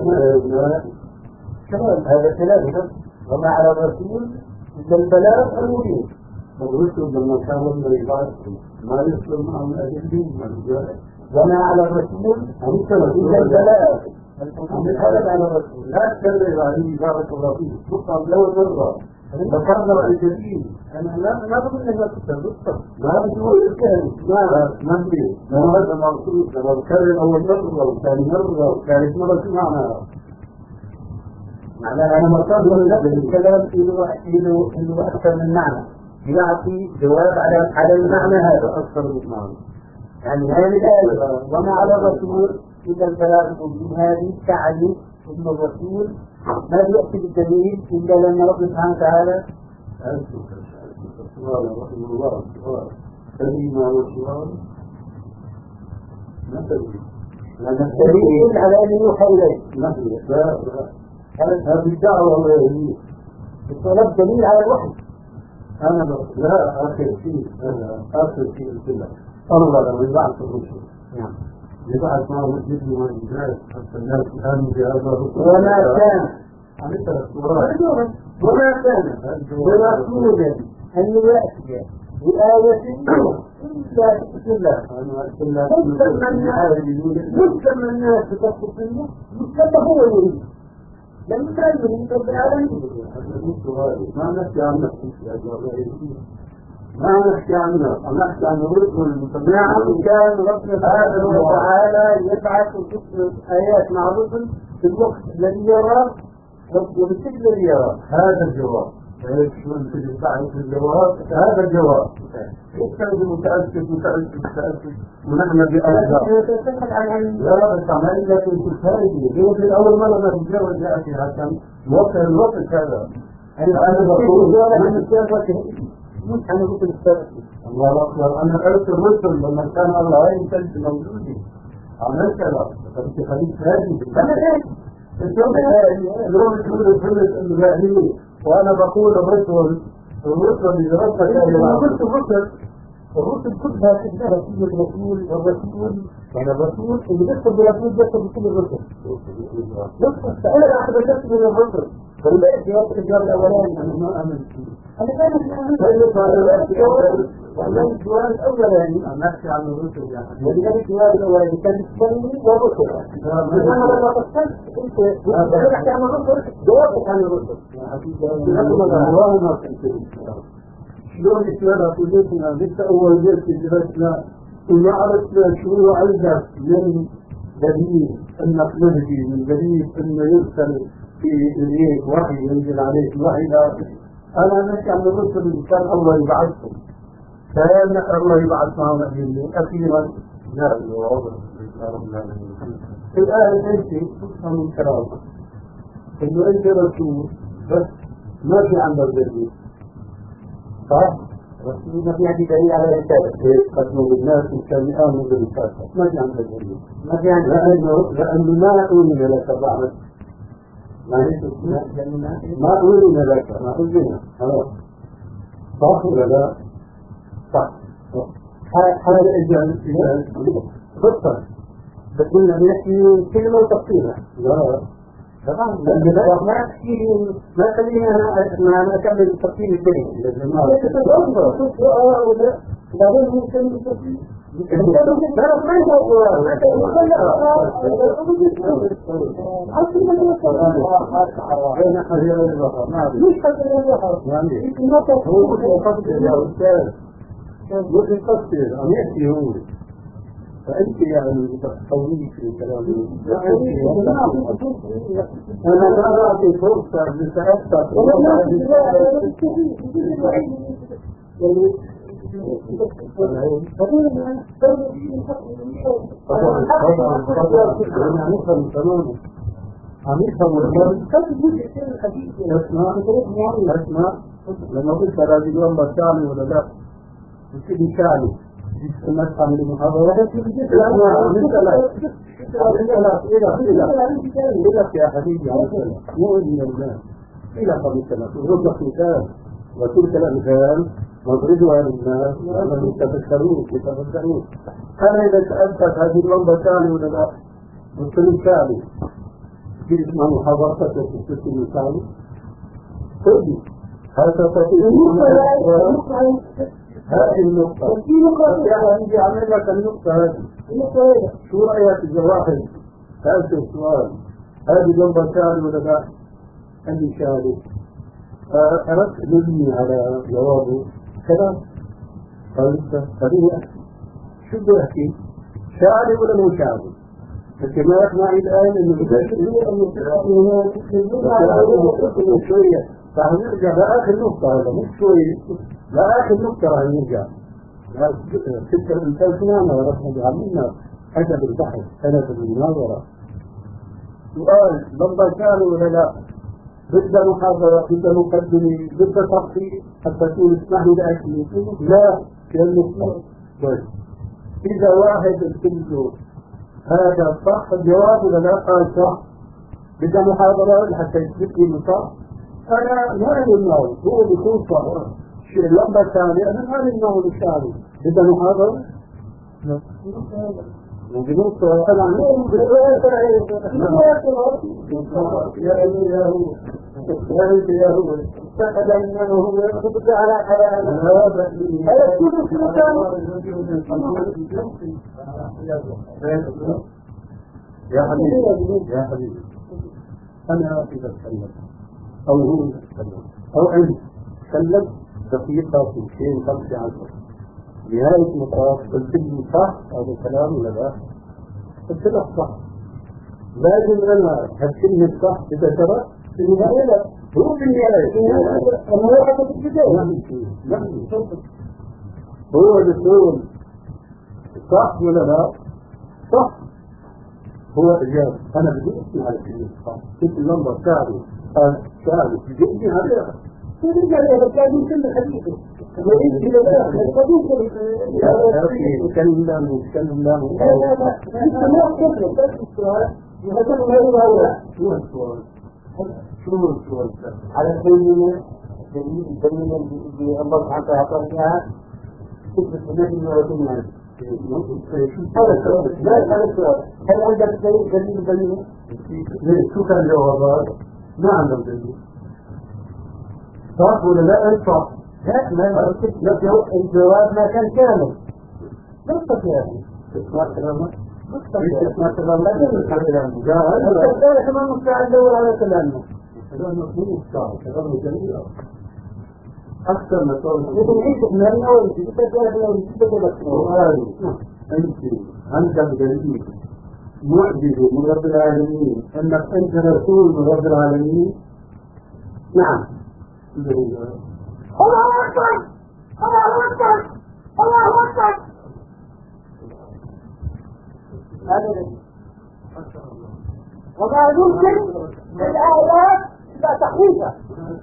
كمان هذا ثلاثة. وما على الرسول إلا البلاغ المبين. الرسل لما كانوا من يبعثوا ما يسلم معهم الأجلين وما على الرسول إلا البلاغ. هذا على الرسول لا تكلم عليه بارك الله فيه تقطع لو مرة ذكرنا الجليل. أنا لا ما بقول لك تكتب ما بقول الكلام ما ما بيه ما هذا مرسول لما بكرر أول مرة وثاني مرة وثالث مرة شو معناها؟ معناها أنا مرتبط بالكلام له له له أكثر من معنى، يعطي جواب على على المعنى هذا أكثر من معنى. يعني هذه الآية وما على الرسول إلا البلاغ المبين هذه تعني أن الرسول ما يأتي بالدليل إلا لما رب سبحانه وتعالى سؤال رحمه الله سؤال كلمة وسؤال ما تدري لأن الدليل على أن يوحى إليه لا لا هذه دعوة غيرية الطلب دليل على الوحي. أنا لا آخر شيء آخر شيء الكلام الله لو يبعث الرسل نعم يبعث معه الجن والإنجاز حتى الناس آمنوا بهذا الرسول وما كان عن ثلاث مرات وما كان برسول أن يأتي بآية إلا بإذن الله. مسلم الناس تكفر منه مسلم هو يريد لم كان يريد رب العالمين. ما نحكي عن نفسي ما نحكي عنه نحكي عن الرسل. نعم كان ربنا سبحانه وتعالى يبعث ويكتب آيات مع الرسل في الوقت الذي يراه وبالشكل الذي يراه. هذا الجواب يشمل في البحث الجواب هذا الجواب يستخدم متأكد متأكد متأكد ونحن بأوزار لا بتعمل لك الكفاية ليه في الأول مرة ما تتجاوز يأتي عشان وقت الوقت هذا أنا بقول من السابق مش أنا قلت السابق الله أكبر. أنا قلت الرسل لما كان الله ينتج موجودي عملت لا فأنت خليك هذه أنا إيه اليوم تقول الفلس الغالي وأنا بقول الرسل الرسل اللي درست أنا قلت الرسل الرسل كلها تشتغل في الرسول والرسول يعني الرسول اللي بيكتب بالرسول بيكتب بكل الرسل. بس أنا أحب أكتب من الرسل فلا جواب الجواب الأولاني أنا ما أمن فيه. أنا كان والله الجواب الأولاني أنا أحكي عن الرسل يعني ولذلك الجواب الأولاني كان بالتسمي والرسل. أنا لما قصدت أنت تحكي عن الرسل جوابك عن الرسل. الله ما كنت شلون الشهادة كليتنا لسه أول بيت جلسنا وما عرفنا شو عندك من دليل أنك نهدي من دليل أنه يرسل في إليك وحي ينزل عليك وحي لا أنا نحكي عن الرسل اللي كان الله يبعثهم كان الله يبعث معهم أجل أخيرا لا الوضع الآن أنت تفهم من كلامك إنه أنت رسول بس ما في عندك دليل صح؟ رسول ما في عندي دليل على الرسالة. قسموا بالناس كان يآمنوا بالرسالة ما في عندك دليل ما في عندي لأنه لأنه ما أؤمن لك بعد ما أؤمن لك ما أؤمن خلاص صح ولا لا؟ صح هذا إجابة خطة بس قلنا بنحكي كلمة وتفصيلها. لا طبعا ما تحكي ما خليني انا ما اكمل التفصيل الثاني لازم ما بعدين ممكن التفصيل فأنت يعني تقوي في كلام أنا لا أعطي فرصة لسأفتح نفهم تماما نفهم الكلام اسمع اسمع لما قلت هذه اليوم بتعمل ولا لا وكذا كانوا يستمر عن المحاضرات لا إلى يا حبيبي مو إلى الناس إلى مثلا وضح مثال وتلك الأمثال نضربها للناس لأنهم يتفكرون يتفكرون. أنا إذا سألتك هذه اللمبة ثانية ولا لا؟ قلت لي ثاني في اسمها محاضرتك في السنة ثاني قل لي هل تستطيع هذه النقطة في نقطة يعني أعمل لك النقطة هذه شو رأيك إذا واحد هذا السؤال هذه اللمبة ثانية ولا لا؟ اللي شاهد أردت نبني على جوابه كلام قلت هذه شو بدي أحكي شاهد ولا مو شاهد لكن ما يقنعني الآن أنه بدأت أنه شوية فهنرجع لآخر نقطة هذا مش شوية لآخر نقطة راح نرجع تلك الإنسان سنانا ورحمة بعملنا أدب البحث أدب المناظرة سؤال لمبا كانوا ولا لا ضد محاضرة ضد مقدمة ضد تفصيل حتى تقول اسمح لي لأكل لا كأنه إذا واحد الكل هذا صح الجواب ولا لا قال صح بدأ محاضرة حتى يثبت لي صح أنا ما أعلم النوع هو بيكون صح الشيء اللمبة الثانية أنا ما أعلم النوع الثاني بدأ محاضرة وجنوب طبعا يا يا هو يا هو استقد انه هو يقصد على حلال هذا يكون في مكان يا حبيبي يا حبيبي انا اذا اتكلم او هو يتكلم او انت تكلم دقيقه في شيء خمسة عشر نهاية مطاف قلت لي صح هذا الكلام ولا لا؟ قلت له صح لازم انا هالكلمة صح اذا ترى في النهاية لا هو في النهاية انا واحد في البداية هو يقول صح ولا لا؟ صح هو اجاب انا بدي اسمع على الكلمة صح كنت اللمبة ساعده قال ساعده بدي اسمع عليها ورجع إلى الكلام كله حديثه وإنت إلى الحديث كلم الله كلم الله لا لا لا أنت ما تكلم بس السؤال يهتم ما يقول شو السؤال شو السؤال على الدليل الدليل الدليل اللي الله سبحانه وتعالى أعطاه إياها تثبت النبي والدنيا هذا السؤال لا هذا السؤال هل عندك دليل دليل دليل شو كان جوابات ما عندهم دليل صح ولا لا انت صح لا ما لك الجواب ما كان كامل نقطة يا أخي تسمع كلامه تسمع كلامه لا تسمع كلامه جاهل أنت كمان مستعد دور على كلامه كلامه مو مستعد كلامه جميل أكثر ما تقول لكن عيش من الأول أنت تتكلم لو تتكلم أنت عندك دليل معجزة من رب العالمين أنك أنت رسول من رب العالمين نعم الله أكبر الله أكبر الله أكبر وما يمكن للآيات إلا تخويفا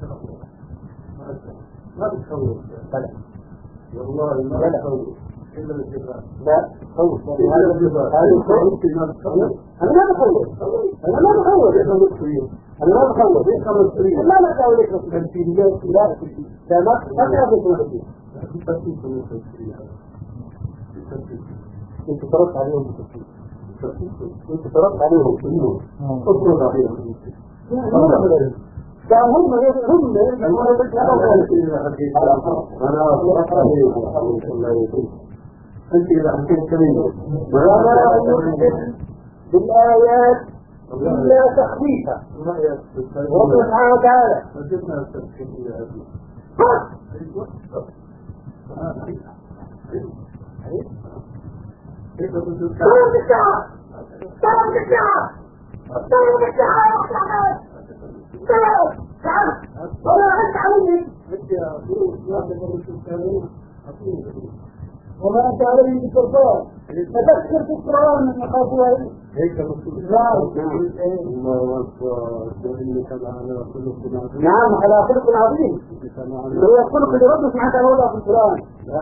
ما بتخوف بلى والله ما بتخوف إلا بالجبال لا خوف هذا الجبال هذا خوف ما بتخوف أنا ما بخوف أنا ما بخوف أنا ما بخوف ليش خمس سنين ما بخوف ليش خمس سنين لا لا ما ما بخوف أنت ترد عليهم بتفكير أنت ترد عليهم كلهم ترد عليهم كان هم هم أنت إذا حكيت كلمة ولا يؤمن بالآيات إلا تخويفا رب سبحانه وتعالى وجدنا التفكير إلى هذه كيف تقول كلام الشعر كلام الشعر كلام الشعر كلام الشعر ولا أنت عني أنت يا أخوه لا تقول الكلام وما أنت عليه بالسلطان فتذكر في القرآن من يخافوا هيك نعم على خلق عظيم هو الخلق اللي ربنا سبحانه وتعالى وضعه في القرآن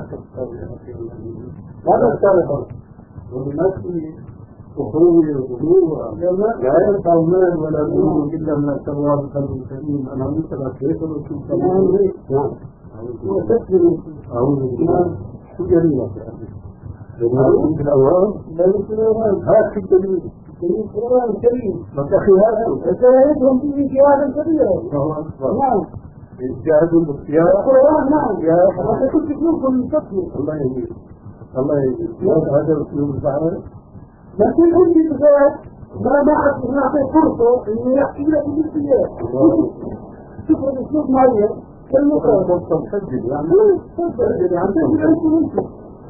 هذا السابق والمسؤول أخوي وظهور لا ينفع المال ولا نور إلا ما سوى بقلب سليم أنا مثل كيف نشوف نعم وتسلم أعوذ بالله شو جميلة أعوذ بالأوان لا يمكن أوان هذا في الدليل الدليل قرآن كريم أخي هذا أساعدهم به جهادا كبيرا نعم جهاد باختيار القرآن نعم يا أنت كنت تنوكم من تطلق الله يهديك الله يهديك هذا أسلوب الفعل لكن عندي بذات ما ما نعطي فرصة إنه يحكي لك بالسياسة شوف الأسلوب معين كالمقام تسجل يعني تسجل يعني تسجل عنكم انتم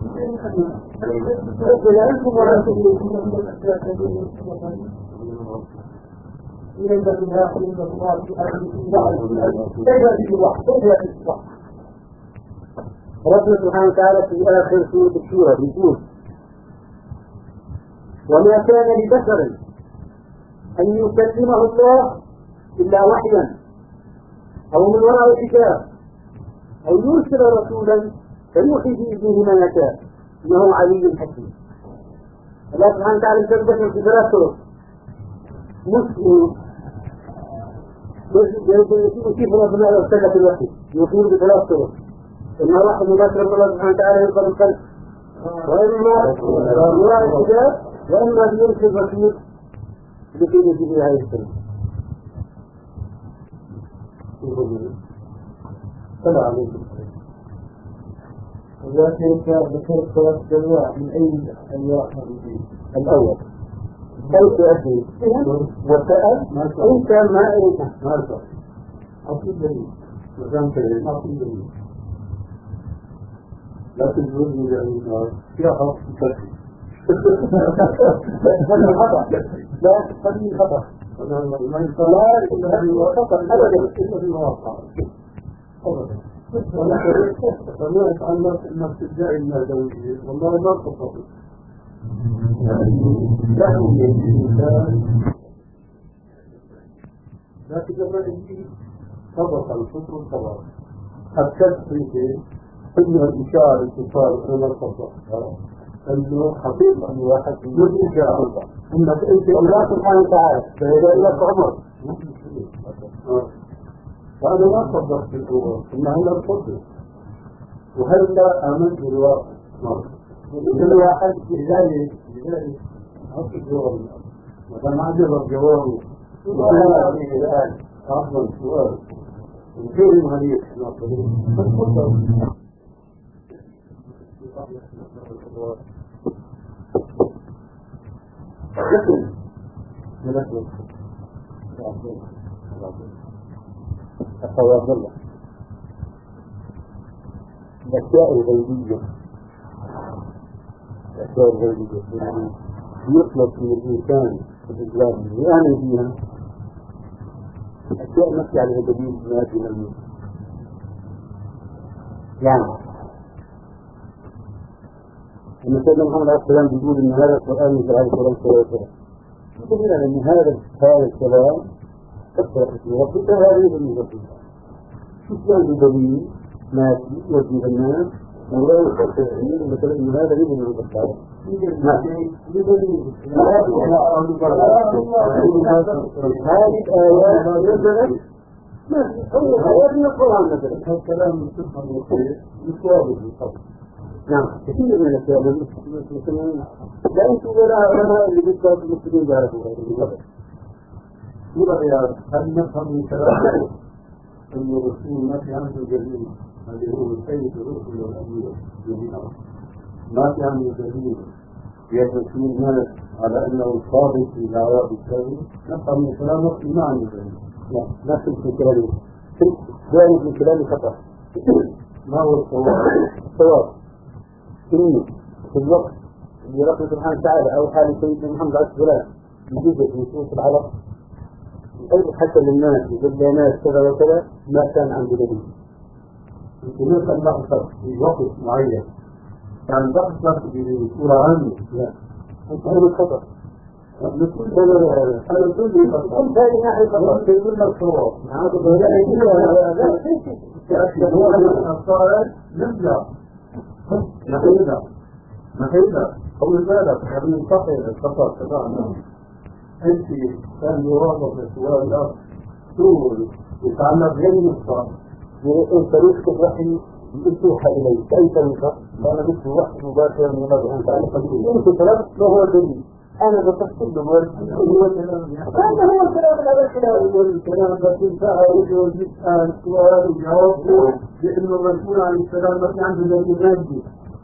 تسجل عنكم ولا تسجل إذا من هذا من الله في أرض ربنا سبحانه وتعالى في آخر سورة الشورى بيقول وما كان لبشر أن يكلمه الله إلا وحيا أو من وراء حجاب أو يرسل رسولا فيوحي بإذنه ما يشاء إنه علي حكيم. الله سبحانه وتعالى يثبت في ثلاث طرق مسلم كيف ربنا ارسل في الوحي يقول بثلاث طرق إما واحد مباشر من الله سبحانه وتعالى يلقى القلب وإما من وراء الحجاب وإما بيرسل رسول لكي يجيب هذه السنة. السلام عليكم. ولكن ذكرت ثلاث أنواع من أي أنواع هذه؟ الأول كيف يأتي وسأل أنت ما أنت ماذا؟ أصيب لي مكان كريم أصيب لي لا تجوزني لأنه يا خاص تكفي هذا خطأ لا هذه خطأ لا لا خطأ أبدا إلا في الواقع أبدا ولا يتعلق أنك تدعي المادوية والله ما تستطيع لكن لما يجي طبق الفطر طبق الكسر في حجم الإشارة الاتصال إلى الفطر أنه حقيقة أن واحد يجب إشارة أنك أنت الله سبحانه وتعالى فإذا لك عمر وأنا ما صدقت بالأول إنها لا الفطر وهلا آمنت بالواقع كل واحد لذلك لذلك أصل جواب مثلا ما جرب جوابه وقال عليه الآن أفضل سؤال وغير المهنية أخوات الله الأشياء الغيبية الأشياء الغيبية يعني يطلق من الإنسان الإسلام يعني فيها أشياء نفسي عليها دليل مادي من الموت يعني أن سيدنا محمد عليه السلام بيقول إن هذا القرآن مثل هذا القرآن كذا يقول أن هذا هذا الكلام أكثر في ربك هذه المدرسة شو كان بدليل مادي يجيب الناس ولا يستطيعون مثلا إن هذا ليه من البشر هذه الآيات نزلت ما في أول آيات من القرآن نزلت هذا كلام تفهم يصابه بالقبر نعم كثير من الأشياء المسلمين لا أنتم ولا علماء اللي بالذات المسلمين يعرفوا هذا بالضبط سورة رياض هل نفهم من كلام أن الرسول ما في عنده جليل هذه هو سيد الرسل والأنبياء جميعا ما في عنده جليل يدرس الناس على أنه صادق في دعوات الكلام نفهم من كلامه ما عنده جليل لا لا تمشي من كلامي ذلك من كلامي خطأ ما هو الصواب؟ الصواب إنه في الوقت اللي ربنا سبحانه وتعالى أو حال سيدنا محمد عليه السلام يجوز في نصوص العرب يقول حتى للناس يقول للناس كذا وكذا ما كان عنده دليل. يمكن أن نحصل في وقت معين كان تحصل بصورة عامة لا أنت هذا الخطأ بكل هذا أنا كل كل ثاني ناحية الله كل مشروع هذا هذا الصائد نبدأ نحيدا نحيدا أول ذلك قبل الفقر الخطأ تبعنا أنت كان يرابط سواء الأرض طول يتعلق غير نقطة طريقة الوحي يفتوح إليه كيف ينفق فأنا قلت وحي مباشر من الله أنت على قديم أنت ثلاث ما هو دليل أنا بتصل له هذا هو الكلام هذا الكلام والكلام الذي انتهى وجه الآن سؤال وجواب لأنه الرسول عليه السلام ما عنده دليل مادي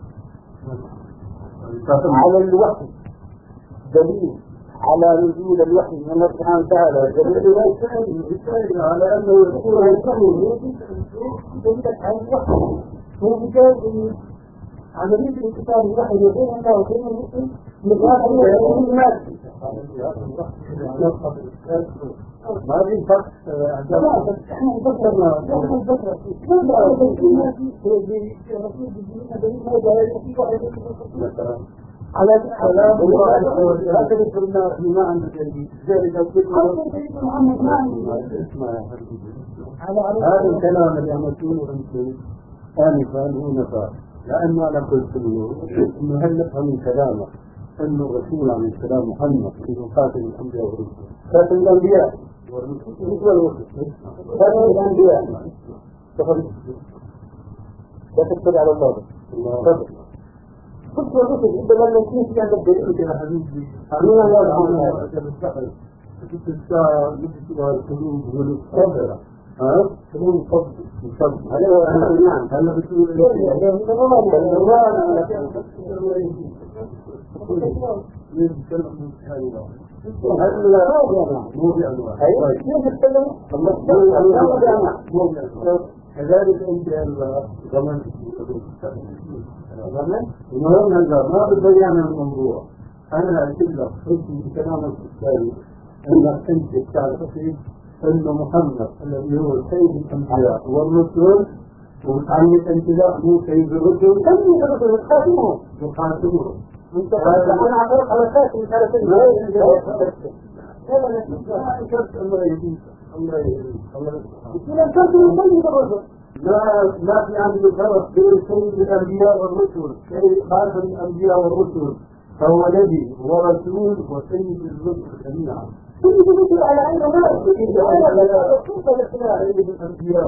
على الوحي دليل على نزول الوحي من الله سبحانه وتعالى دليل لا على أنه يقول الوحي دليل على الوحي هو بجانب عملية الانتقال الوحي بين الله وبين المسلم مقابل الناس ما في فرق احنا ذكرنا نحن ذكرنا على كلام الله هكذا قلنا ما عندك ذلك محمد ما اسمع يا حبيبي هذا الكلام اللي عملتوه انتم آنفا هو نفاق لأنه أنا قلت له إنه هل نفهم من كلامه أن الرسول عليه السلام محمد في خاتم الأنبياء والرسل خاتم الأنبياء والرسل والرسل خاتم الأنبياء لا تقتل على الله قلت والرسل إنت لما يكون في عندك دليل يا حبيبي أمينا لا أعلم كنت الساعة نجد على القلوب والصبر ها؟ تقول فضل فضل هذا هو نعم هذا بتقول كذلك انت الغمن المهم هذا ما بدي يعمل الموضوع انا اقول لك في كلامك الثاني انك انت تعرف أن محمد الذي هو سيد الأنبياء والرسل ومتعلق انتباه مو سيد الرسل سيد الرسل الخاتمون الخاتمون انت أنا أعرف على خاتم ثلاثين ما يجب الله يهديك الله يهديك الله يهديك لا لا في عندي فرق بين سيد الأنبياء والرسل خاتم الأنبياء والرسل فهو نبي ورسول وسيد الرسل جميعا كل يقول على أنه ما يجب على كيف الاختلاف بين الأنبياء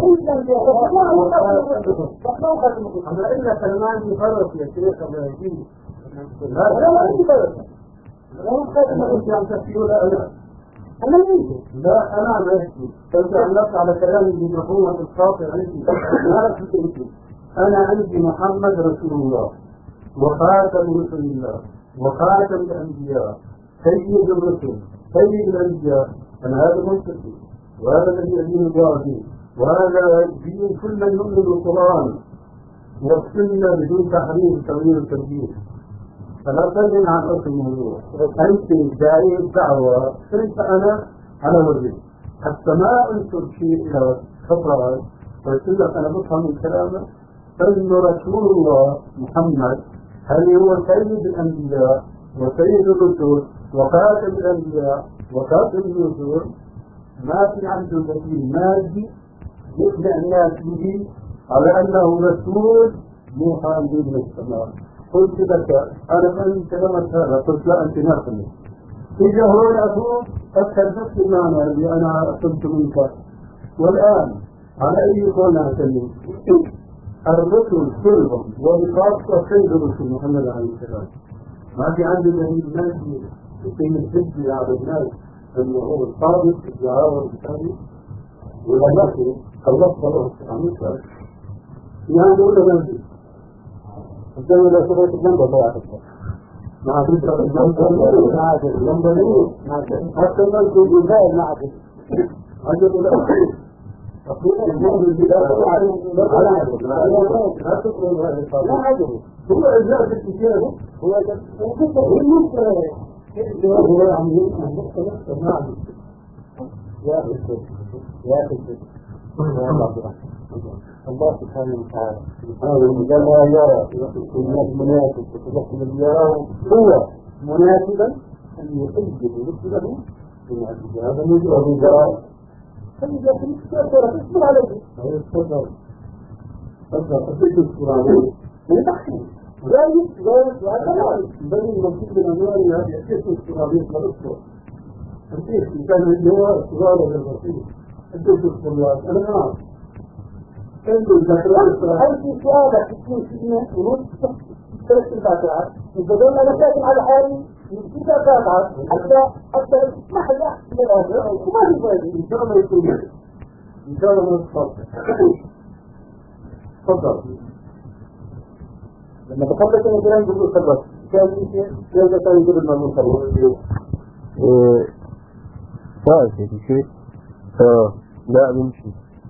أما إلا كلمان يفرق يا شيخ أبا يجيب لا لا لا يفرق لا يمكن أن يكون تفسير لا أنا يمكن لا أنا ما يمكن تتعلق على كلام المفهوم الخاطئ عندي لا تمكن أنا عندي محمد رسول الله وخاتم رسول الله وخاتم الأنبياء سيد الرسل سيد الأنبياء أنا هذا منتفي وهذا الذي أدين الجاهدين وهذا دين كل من يؤمن بالقرآن والسنة بدون تحريف تغيير التربية فلا تنزل عن أصل الموضوع أنت داعي الدعوة كنت أنا على وجهي حتى ما أنشر شيء إلى خطأ ويقول لك أنا بفهم من كلامه فإن رسول الله محمد هل هو سيد الأنبياء وسيد الرسل وخاتم الأنبياء وخاتم الرسل ما في عنده دليل مادي يقنع الناس به على أنه رسول موحى من السماء قلت لك أنا من كلمت هذا قلت لا أنت ناقل إذا هو الأخوة أكثر نفس المعنى اللي أنا أخذت منك والآن على أي قول أتكلم الرسل كلهم وبخاصة سيد الرسل محمد عليه السلام ما في عنده دليل مادي يقيم الحج على الناس أنه هو الصادق في الدعاء والكتابة ولا يأخذ خلصت الله عن السؤال يعني ولا مادي الجنة لا تغير الجنة ضيعت الصف مع فكرة الجنة مع الجنة حتى نلقوا بالله مع عجب الأخير أقول الجنة بالبداية لا عجب لا تقول هذا لا عجب هو إجراء الكتاب هو هو يعني يا أخي يا أخي يا الله الله سبحانه وتعالى عندما يرى الناس مناسب وتدخل اليوم هو مناسبا أن يقيد مثله بمعجزة هذا من الجرائم فإذا كنت تأثير تصبر عليه هذا الصدر صدر أبيت القرآن من تحكي ذلك ذلك وهذا بل المنصوب الأنوار يأتيك القرآن فالأسر أبيت إن كان الجوار صغار الرسول أبيت القرآن أنا أعرف أنت هل في سؤالك تكون فينا ونص ثلاث الفاتحات وبدلنا نكاتب على حالي من كتاب فاتحات حتى حتى ما حد يحكي للآخر وما في فائدة إن شاء الله يكون إن شاء الله نصفر تفضل لما تقبلت أن الكلام يقول تفضل كان يمكن كيف كان يقول المرمون تفضل واقف في شيء اه لا بمشي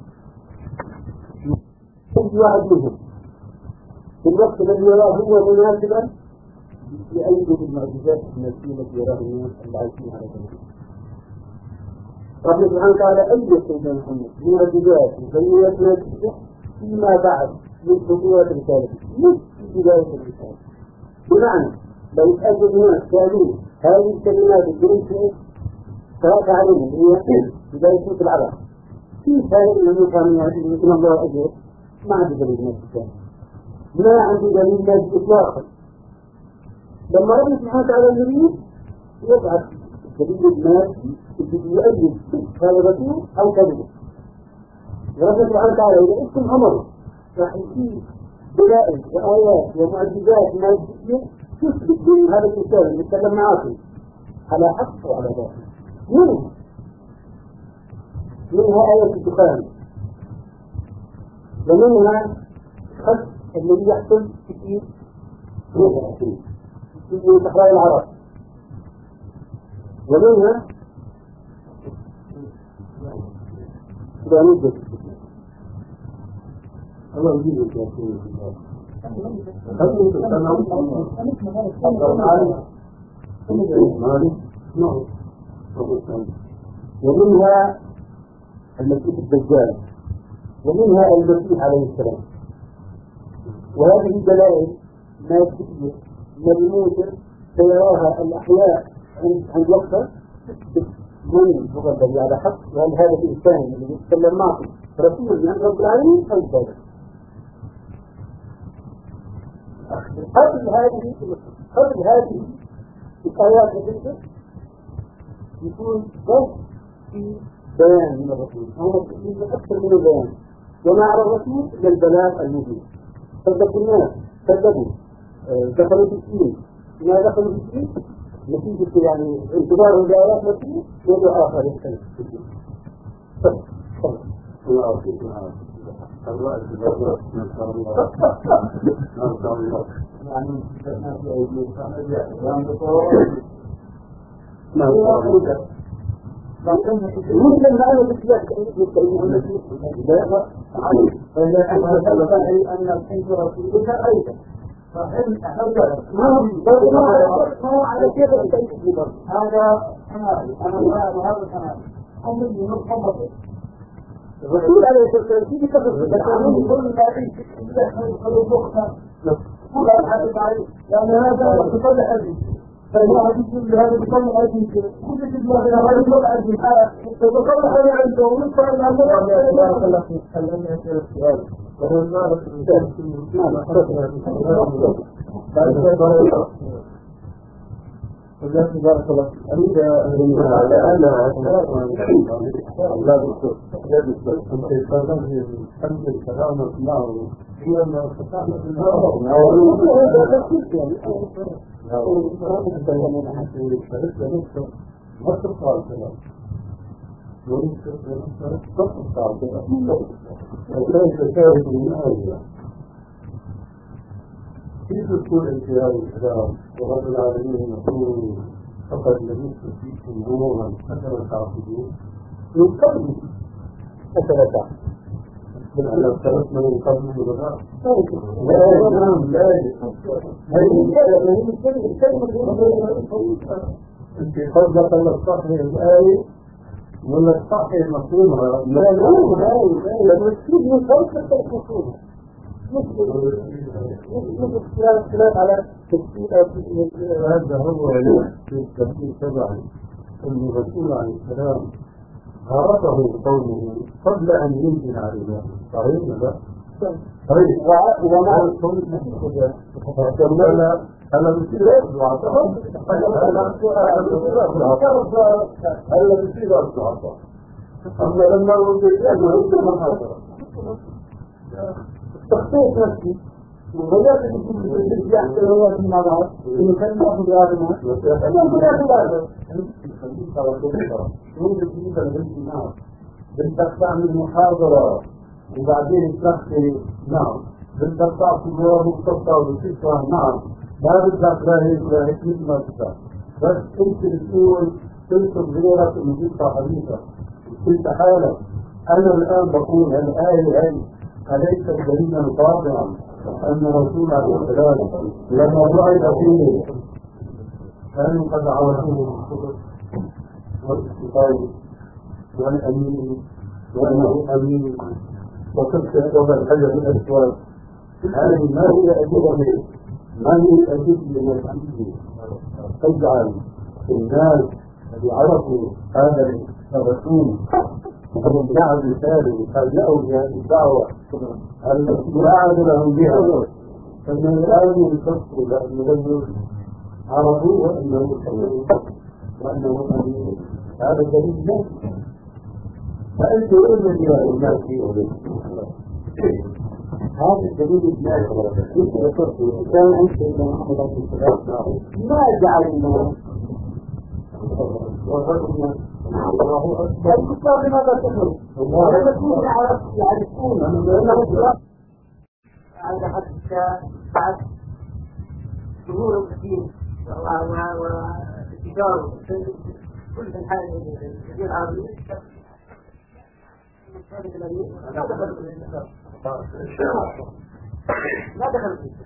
كل واحد منهم في الوقت الذي يراه هو مناسبا لأيد المعجزات التي يراه الناس اللي عايشين على ذلك. ربنا سبحانه وتعالى أيد سيدنا محمد بمعجزات وبينات ناجحة فيما بعد من خطوات الرسالة مش في بداية الرسالة. بمعنى لو تأجد الناس كانوا هذه الكلمات الجنسية صراحة عليهم هي بداية سورة العرب. كيف هذه المقامات مثل الله أجر ما عندي دليل مادي ما عندي دليل مادي إطلاقا. لما ربنا سبحانه وتعالى يريد يبعث دليل المادي الذي يؤيد هذا الرسول أو كذبه. ربنا سبحانه وتعالى إذا اسم أمره راح يجيب دلائل وآيات ومعجزات مادية تثبت هذا الإنسان اللي يتكلم معاكم على حق وعلى باطل. منها منها آية الدخان ومنها خلق الذي يحصل في في صحراء العرب ومنها سودانية الله يجيبك يا سيدي ومنها المسيح الدجال ومنها المسيح عليه السلام. وهذه دلائل مادية ملموسة سيراها الأحياء عند وقتها من تغذى على حق. وهل هذا الإنسان الذي يتكلم معكم رسول من رب العالمين أو ذلك؟ قبل هذه قبل هذه الآيات الجديدة يكون بس في بيان من الرسول هو من أكثر من البيان وما على الرسول إلا البلاغ المبين. صدقوا الناس كذبوا دخلوا في الدين ما دخلوا في الدين نتيجة يعني انتظار الآيات التي يدعو آخر يختلف في الدين. تفضل الله أرضي الله مسلم معنا بسلاك لا أن الحين رسولك أيضا ما هو على كيف التأكيد هذا حماري أنا هذا حماري أمر من الخبط الرسول عليه الصلاة والسلام في كفر التعامل كل ما يعيش يدخل البخت كل هذا عليه لأن هذا تصلح هذه فهو حديث هذا بيطلع هذه كل شيء ما بين هذا يطلع هذه فبيطلع هذه عنده ويطلع الأمر بارك الله فيك خليني أسأل السؤال وهو المعرفة الإنسان في المسلمة فجأة بارك الله فيك أريد أن على أنا لا دكتور لا دكتور أنت يفضل في الحمد الكلام الله هي ما استطعنا في الهواء ما تقطع الكلام نريد أن تقطع الكلام وكيف تعرف من أجل كيف تكون انتهاء الكلام ورب العالمين يقول فقد لبثت فيكم عمرا أفلا تعقلون من قبل أفلا تعقلون من أن افترسنا من قبل ولا لا نعم لا انت قصدك ان الصحيح الآية ولا الصحيح مفهومها لا لا لا لا المسجد من خلق التفصيل مثل اختلاف على تفسير. هذا هو التفسير تبعي أن الرسول عليه السلام عرفه قوله قبل أن ينزل عليه. صحيح ولا؟ صحيح. وما كمل ألا بصير العطاء ألا بصير العطاء. أما لما وجد يده ما حصل تخطيط نفسي وغيرت الجزء يحصل هو في بعض إنه كان يأخذ هذا الناس كمان يأخذ هذا الخليفة والخليفة يوجد الخليفة البنت نار بدك تعمل محاضرة وبعدين تلقي نار بدك تعطي جواب مختصر وتشرح نار ما بدك لا هيك لا هيك مثل ما بدك بس انت بتقول تنصب غيرك انه تدفع خليفة وانت حالك. انا الان بقول الآية هي أليس دليلا قاطعا أن رسول الله صلى الله عليه وسلم لما بعث فيه كانوا قد عرفوه بالصدق والاستقامة والأمين وأنه أمين وقد وضع الحجر الأسود. هذه ما هي أدلة ما هي الأدلة التي تجعل الناس الذي عرفوا هذا الرسول ومن دعا مثاله فجاءوا بهذه الدعوة التي أعاد لهم بها فمن الآن يفسر لأن الرجل عرفوه أنه سيد وأنه أمين. هذا دليل نفسي فأنت إذن إلى الناس فيه هذا الدليل الناس كيف ذكرته كان أنت إلى محمد عليه السلام ما جعلنا وغرنا الله أكبر الكتاب ماذا تقول؟ الله أكبر يعرفون أنه هذا حتى بعد ظهور الدين والتجارة كل الحاجة الجزيرة العربية ما دخل فيه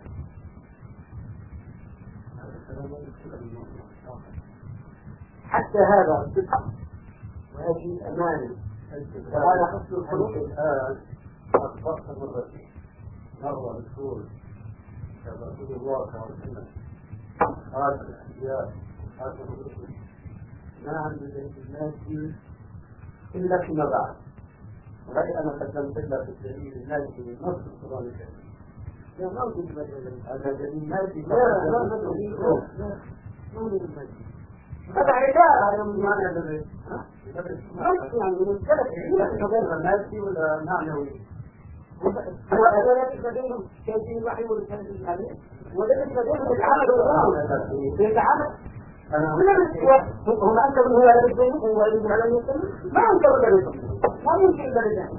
حتى هذا الصدق وهذه الأمانة وهذا حسن الخلق. الآن أصبحت مرتين مرة بتقول رسول الله صلى الله عليه وسلم هذا الأحياء هذا الرسول ما عند الناس إلا فيما بعد. ولكن أنا قدمت لك الدليل المالكي من نص القرآن الكريم. لا موجود بديل هذا دليل مالكي. لا لا لا دليل لا موجود المالكي. هذا عداء على من معنى الدليل. يعني من ثلاث دليل غير المالكي ولا معنوي. هو هذا دليل كيفية الوحي والكلام الحديث ودليل دليل العمل والعمل. يتعامل هم أنكروا هو هذا الدين هو يجب على المسلم ما أنكروا ذلك ما يمكن ذلك.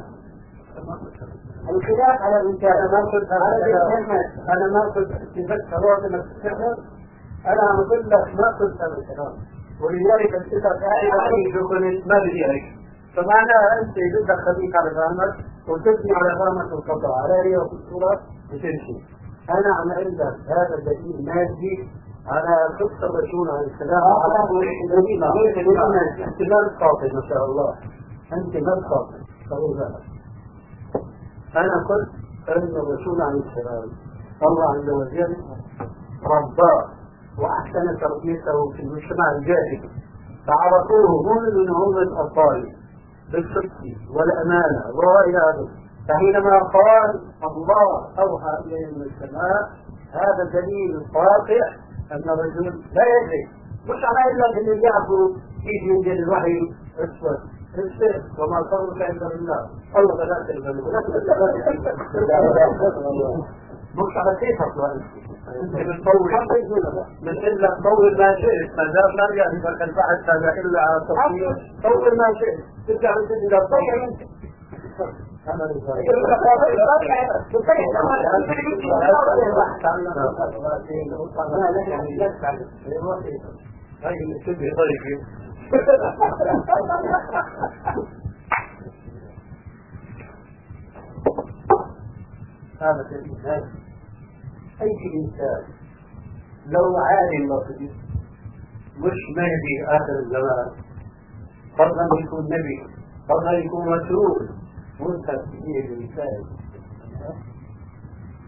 الخلاف على الرجال أنا ما قلت أنا ما قلت في فتح رواتب السحر أنا أقول لك ما قلت هذا الكلام ولذلك الكتاب أعيد يكون ما بديك فمعنى أنت بدك خليك على فهمك وتبني على فهمك القطع على رياض الصورة بتمشي. أنا عم عندك هذا الدليل مادي على قصة الرسول عليه السلام على الدليل أنت ما تقاطع ما شاء الله أنت ما تقاطع قالوا ذلك. أنا قلت أن الرسول عليه السلام الله عز وجل رباه وأحسن تربيته في المجتمع الجاهلي فعرفوه منذ نعوم الأطفال بالصدق والأمانة وإلى آخره. فحينما قال الله أوحى إليه من السماء هذا دليل قاطع أن الرجل لا يدري مش على إلا أن يعبر فيه من جل الوحي أسود السر وما صبرك إلا بالله الله لا تلزم مش على كيف أصلا أنت بتطور من إلا تطور ما شئت ما دام لم يأتي البحث هذا إلا على تطوير طور ما شئت ترجع إلى الطور هذا الإنسان أي إنسان لو عالم لطيف مش مهدي آخر الزمان فرضا يكون نبي فرضا يكون مسؤول منتج فيه الإنسان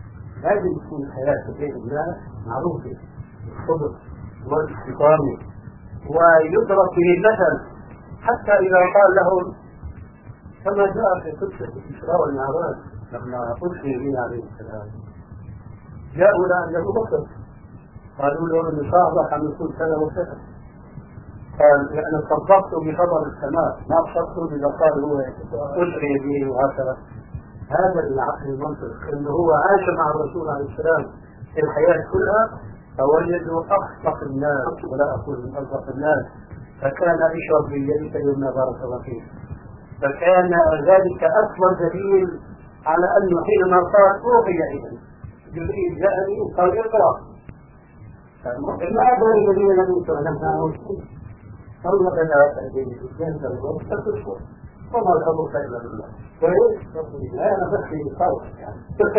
لازم تكون حياة بين الناس معروفة بالصبر والاستقامة، ويضرب به المثل حتى إذا قال لهم كما جاء في قصة الإسراء والمعراج لما أرسل به عليه السلام جاءوا إلى أبو بكر قالوا له أن صاحبك عم يقول كذا وكذا، قال لأن صدقت بخبر السماء ما أبصرت إذا قال هو أسري به وهكذا. هذا العقل المنطق أنه هو عاش مع الرسول عليه السلام في الحياة كلها فوجدوا أخطق الناس ولا أقول من أصدق الناس، فكان يشرب باليد يوم بارك الله فيه، فكان ذلك أكبر دليل على أنه حينما قال أوحي إليه جبريل جاءني وقال اقرأ ما أدري الذين لم يتعلموا الله بلا تأذين الجنة والوقت تكشف وما الأمر إلا بالله كويس لا أنا بس في صوت يعني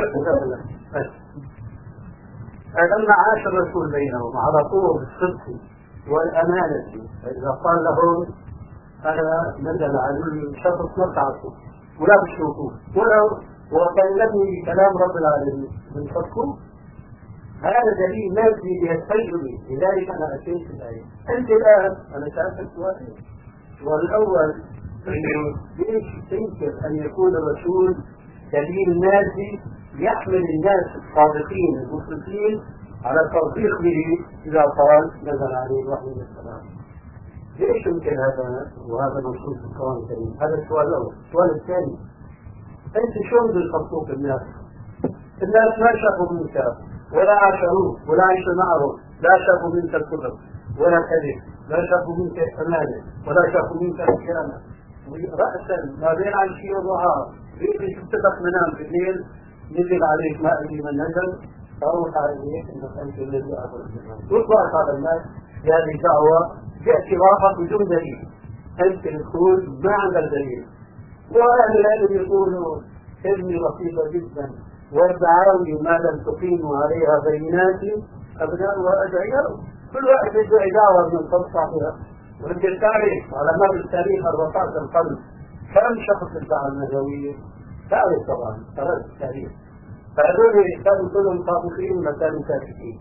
لما عاش الرسول بينهم عرفوه بالصدق والأمانة، فإذا قال لهم أنا نزل علي شخص ما تعرفه ولا بتشوفوه ولو وكلمني بكلام رب العالمين من فضلكم، هذا دليل مادي بيستجري. لذلك أنا أتيت الآية. أنت الآن أنا سألتك سؤالين، السؤال الأول ليش تنكر أن يكون الرسول دليل مادي يحمل الناس الصادقين المخلصين على التصديق به إذا قال نزل عليه الوحي من السماء؟ ليش يمكن هذا وهذا منصوص في القرآن الكريم؟ هذا السؤال الأول. السؤال الثاني، أنت شلون بالخطوط الناس؟ الناس ما شافوا منك ولا عاشروه ولا عاشوا معه، لا شافوا منك الكذب ولا كذب، لا شافوا منك أمانة ولا شافوا منك خيانة، رأسا ما بين عشية وضحى في ستة منام في الليل نزل عليك ما أدري من نزل فأوحى إليك أنك أنت الذي أخذ الجنة. تطلع على الناس هذه دعوة باعترافك بدون دليل، أنت تقول ما عندك دليل، وأهل العلم يقولوا كلمة بسيطة جدا والدعاوي ما لم تقيموا عليها بينات أبناء وأدعياء، كل واحد يدعي دعوة من صدقها. وأنت تعرف على مر التاريخ أربعة عشر قرن كم شخص الدعوة النبوية؟ تعرف طبعا قرأت التاريخ، فهذول كانوا كلهم صادقين ولا كانوا كاذبين.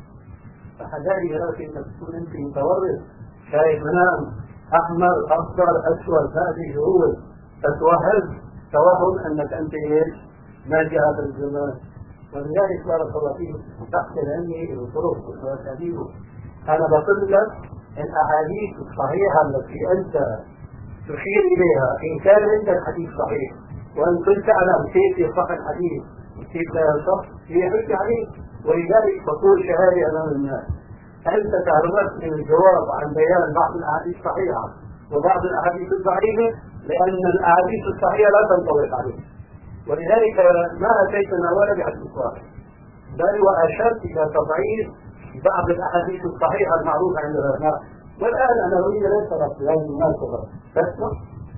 فحذاري لكن انك تكون انت متورط شايف منام احمر اخضر اسود هذه هو تتوهم توهم انك انت ايش ناجي هذا الزمان. ولذلك بارك الله فيك تحت العلم والطرق والاساليب. انا بقول لك الاحاديث الصحيحه التي انت تشير اليها ان كان عندك حديث صحيح وان كنت تعلم كيف يصح الحديث كيف لا يصح هي حجه عليك. ولذلك تقول شهادة أمام الناس. أنت تعرضت من الجواب عن بيان بعض الأحاديث الصحيحة وبعض الأحاديث الضعيفة لأن الأحاديث الصحيحة لا تنطبق عليك، ولذلك ما أتيتنا ولا بحديث واحد، بل وأشرت إلى تضعيف بعض الأحاديث الصحيحة المعروفة عند العلماء. والآن أنا أريد أن أشرح في هذه المناسبة تسمع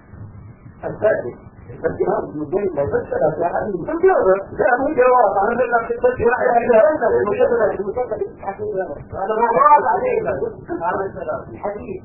الثالث الاتهام بالدين لا يفسر في أحاديث الجواب لا مو جواب أنا أقول لك تفسير أحاديث المشكلة المشكلة الحديث أنا ما أراد عليه هذا السلام الحديث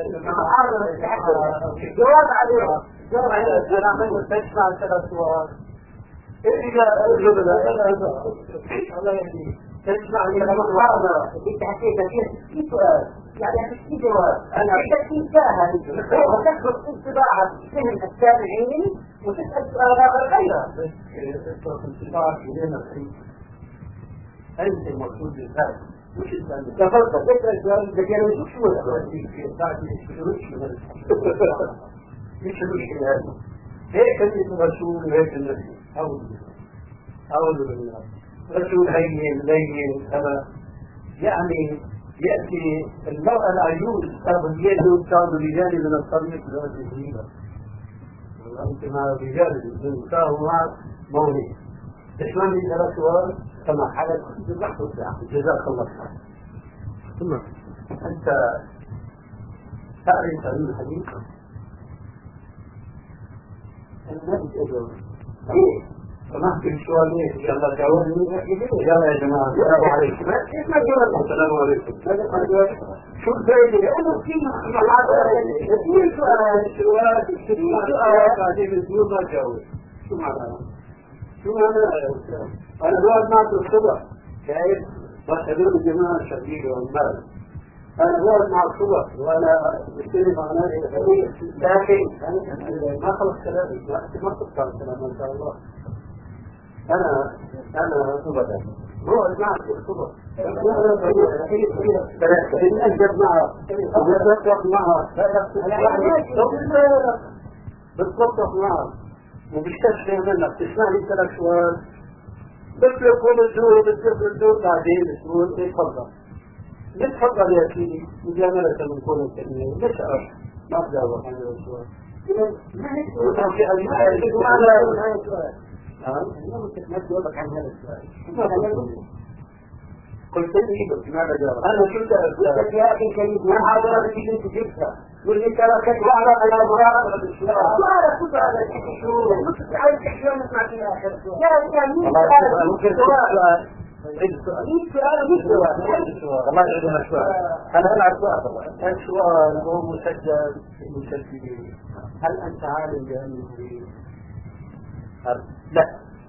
الجواب عليها الجواب عليها أنا من تسمع ثلاث سورات إذا الجبل الله يهديك تسمع من المقارنة أنت حكيت في سؤال يعني في جواب أنا بدك تنساها وتكبر انطباعك فهم السامعين وتسأل سؤال غيره انطباعك إلينا الخير أنت المقصود بالذات مش السؤال تفضل تسأل سؤال بدك أنا مش شو مش المشكلة هذه هيك كلمة الرسول وهيك النبي أعوذ بالله أعوذ بالله رسول هين لين هذا يعني يأتي المرأة العجوز صار بيده صار برجال من الطريق ذات الهيبة وأنت مع الرجال الإنسان مع مولي تشمل لي ثلاث سؤال كما حدث في البحث والساعة جزاك الله خير. ثم أنت تعرف علم الحديث؟ الناس أجل إيه سمحت بالسؤال ليه إن شاء الله تعاوني يلا يا جماعة السلام عليكم كيف ما جواب السلام عليكم شو الفائدة أنا في كثير سؤال سؤال كثير سؤال بعدين الزيوت ما جاوب شو معناه شو أنا أنا بقعد معك الصبح شايف وأستدر بالجماعة الشرقية والمال أنا بقعد مع الصبح وأنا بشتري مع ناس لكن ما خلص كلامي ما تقطع الكلام إن شاء الله. أنا أنا أبدا بقعد معك الصبح بنأجب معها بنتوقف معها بنتوقف معها وبيستشفي منك تسمعني ثلاث شوال بتلك الدور بتلك الدور بعدين تقول ايه تفضل تفضل يا سيدي مجاملة من كل التأمين ليش أعرف ما تجاوب عن هذا السؤال وكان في أي حاجة ومعنى ما تجاوبك عن هذا السؤال قلت لي ماذا جاوب أنا شفت قلت يا أخي كريم ما هذا الذي كنت جبتها واللي تركت وعلى على مراقبة الإسلام ما أنا كنت على الشهور مش عايز تحكي نسمع في آخر لا لا ممكن سؤال عيد السؤال عيد سؤال مش سؤال عيد السؤال والله عندنا سؤال أنا ألعب سؤال طبعا السؤال هو مسجل مسجل هل أنت عالم بأنه لا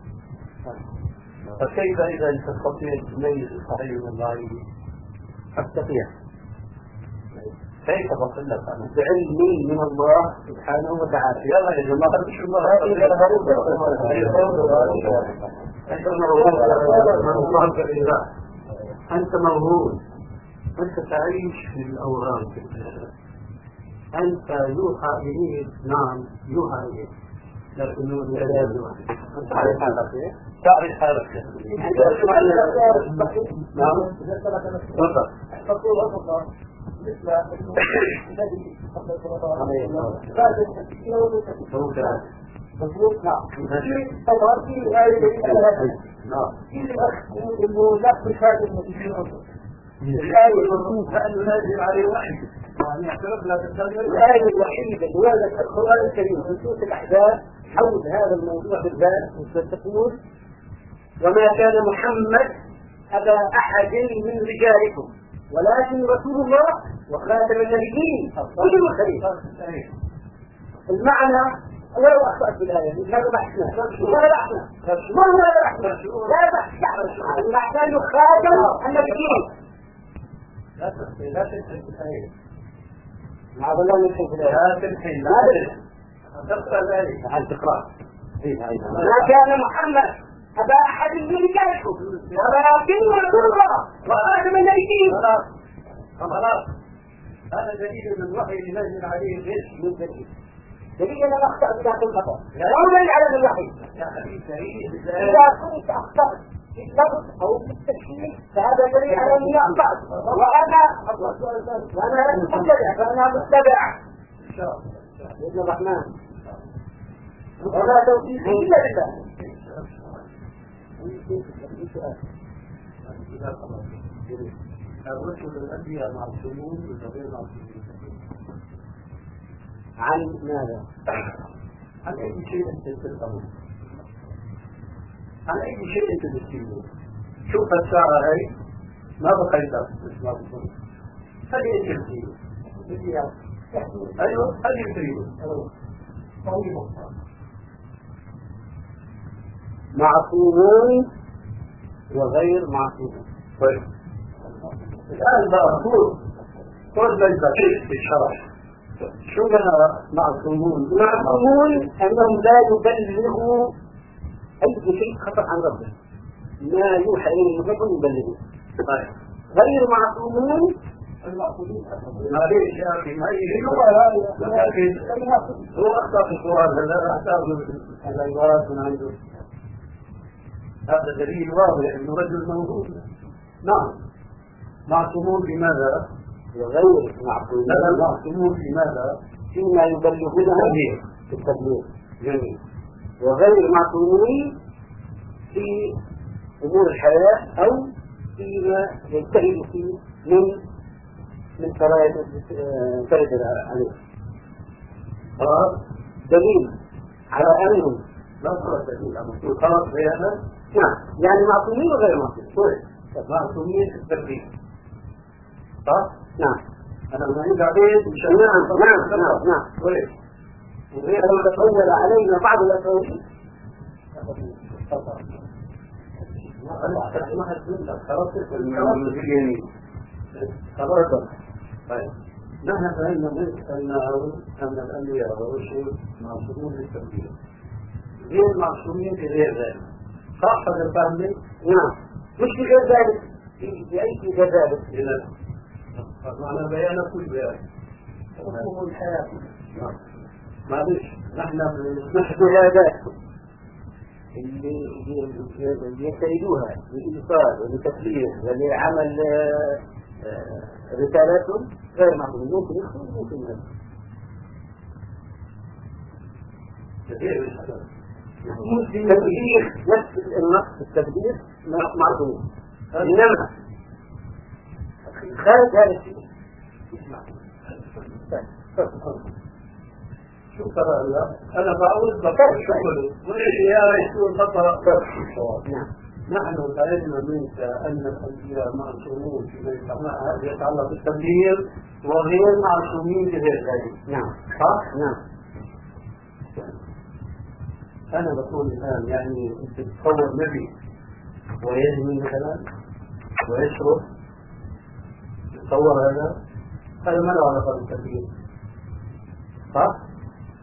فكيف إذا تستطيع تميز الصحيح من الضعيف؟ أستطيع. كيف بقول لك أنا؟ بعلمي من الله سبحانه وتعالى. يلا يا جماعة مش الله أنت موهوب. أنت تعيش في الأورام. أنت يوحى إليك نعم يوحى إليك. لكنه لا يوحى. تعرف حالك تعرف حالك نعم تفضل تفضل مثل الذي مضبوط نعم طبعا في الآية نعم في إنه لا تشاهد المسلمين الآية المضبوط فأنه نازل عليه وحي يعني اعترف لا تتغير الآية الوحيدة اللي وردت القرآن الكريم في سورة الأحزاب حول هذا الموضوع بالذات تقول وما كان محمد أبا أحد من رجالكم ولكن رسول الله وخاتم النبيين كل الخير المعنى ولو أخطأت بالآية هذا بحثنا ولا بحثنا ما هو هذا بحثنا لا بحث المعنى أنه خاتم النبيين لا تنحي لا تنحي بالآية معاذ الله ننحي بالآية لا تنحي لا تقرأ ذلك عن تقرأ ما كان محمد أبا أحد من رجالكم ولكن رسول الله وخاتم النبيين خلاص هذا دليل من الوحي اللي نزل عليه الرزق من دليل دليل أنا أخطأ بذات الخطأ لا دليل على الوحي يا حبيبي إذا كنت أخطأت في اللفظ أو في التشكيل فهذا دليل على أني أخطأت وأنا وأنا متبع فأنا متبع إن شاء الله بإذن الرحمن ولا توفيق إلا بالله الرسل الأنبياء معصومون وغير معصومون عن ماذا؟ عن أي شيء أنت تفهمه عن أي شيء أنت تفهمه شوف الساعة هاي ما بقيت مش ما بقيت هذه أي شيء أيوه هذه تريد معصومون وغير معصومون طيب الآن بقى طول طول ليس في الشرع شو لنا معصومون معصومون أنهم لا يبلغوا أي شيء خطأ عن ربهم ما يوحى إليه ربهم يبلغوا طيب غير معصومون المعصومين معليش يا أخي ما هي هو أخطأ في السؤال هلا أحتاج العبارات من عنده هذا دليل واضح انه رجل موجود نعم معصومون بماذا؟ غير معصومون لا معصومون بماذا؟ فيما يبلغونه في التبليغ جميل وغير معصومين في امور الحياه او فيما يجتهد فيه من من فرائض فرد عليه خلاص دليل على انهم لا صار دليل على خلاص بيانا نعم يعني معصومين وغير معصومين صحيح معصومين في التربية صح؟ نعم أنا بنقول بعدين نعم نعم نعم نعم صحيح وغير لو تطول علينا بعض الأسئلة نحن فهمنا أن الأنبياء والرسل معصومون للتبديل غير معصومين في غير ذلك. صح هذا الفهم؟ نعم. مش في غير ذلك، في أي شيء غير ذلك. إذا معنى بيان كل بيان. حكم الحياة. معلش نحن نحن هذا اللي اللي يستعيدوها للإيصال وللتكليف ولعمل رسالاتهم غير معقول. ممكن يخرج ممكن يخرج. التبديل نفس النص التبديل معقول. إنما خارج هذا الشيء شوف ترى أنا بعوض بطر شغله يا رسول بطر. نحن فهمنا منك أن الأنبياء معصومون فيما يتعلق بالتبليغ وغير معصومين بغير ذلك. نعم. صح؟ نعم. أنا بقول الآن يعني أنت تتصور نبي ويهمل مثلا ويشرب، تتصور هذا؟ هذا ما له علاقة بالتبليغ. صح؟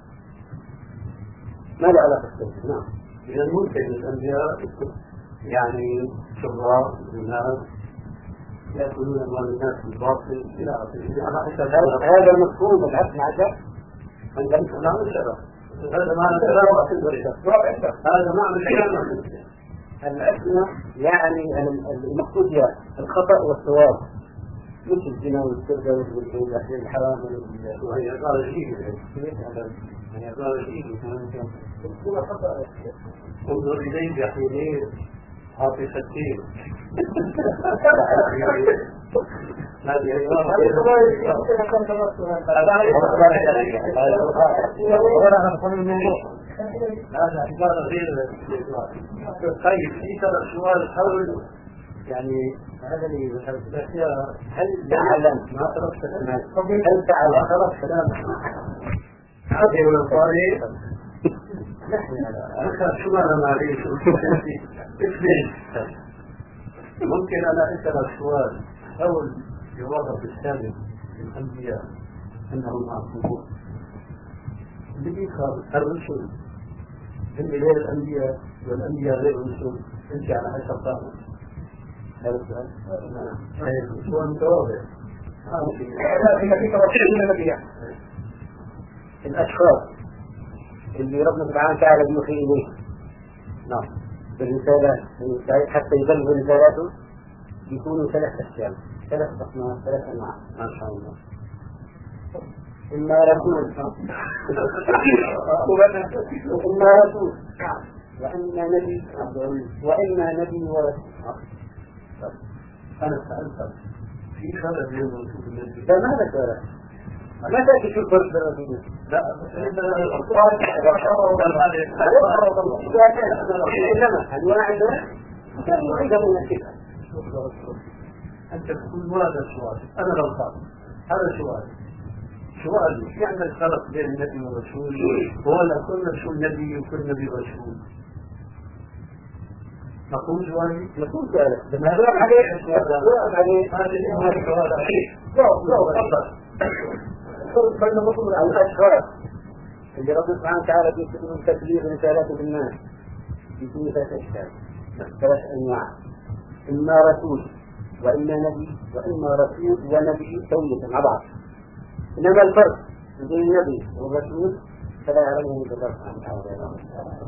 ما له علاقة بالتبليغ. نعم. إذا ممكن الأنبياء يعني شرار الناس يأكلون أموال الناس بالباطل إلى آخره. هذا المفهوم بالعكس مع ذلك من لم تنام الشرف. هذا معنى كلام هذا معنى كلام الأسمى يعني المقصود الخطأ والصواب، مش الزنا والسرقة والحلال الحرام وهي قال شيء هي قال شيء هو خطأ. انظر إليه يا حبيبي عاطفتين هذه هذا عبارة غير طيب في ترى سؤال حول يعني هذا اللي ذكرت هل تعلم ما تركت الناس هل تعلم تركت الناس هذه الأنصاري نحن أنا شو أنا معليش اثنين ممكن أنا أسأل سؤال حول جواب السابق للأنبياء أنهم معصومون بدي الرسل إن غير الأنبياء والأنبياء غير الرسل أنت على حسب طاقة. هذا السؤال سؤال متواضع. الأشخاص اللي ربنا سبحانه وتعالى بيوحي إليه نعم بالرسالة حتى يبلغ رسالاته يكونوا ثلاث أشياء ثلاث أصناف ثلاث أنواع ما شاء الله. إما رسول وإما رسول وإما نبي وإما نبي ورسول. أنا سألت في فرق بين الرسول والنبي. لا ما هذا فرق. ما تأتي في الفرق بين الرسول. لا إنما أنواع كان يعيدها من الكتاب. أنت تقول ماذا السؤال؟ أنا غلطان. هذا سؤال. سؤال يعمل فرق بين النبي والرسول ولا كل رسول نبي وكل نبي رسول؟ نقول سؤالي؟ نقول سؤالك. بنجاوب عليه. نجاوب عليه. هذا السؤال أخير. لا لا فإن مطلوب على الأشخاص اللي ربنا سبحانه وتعالى بيكتبون تبليغ رسالاته بالناس يكون ثلاث أشكال ثلاث أنواع إما رسول وإما نبي وإما رسول ونبي سوية مع بعض. إنما الفرق بين النبي والرسول فلا يعلمه إلا الله سبحانه وتعالى.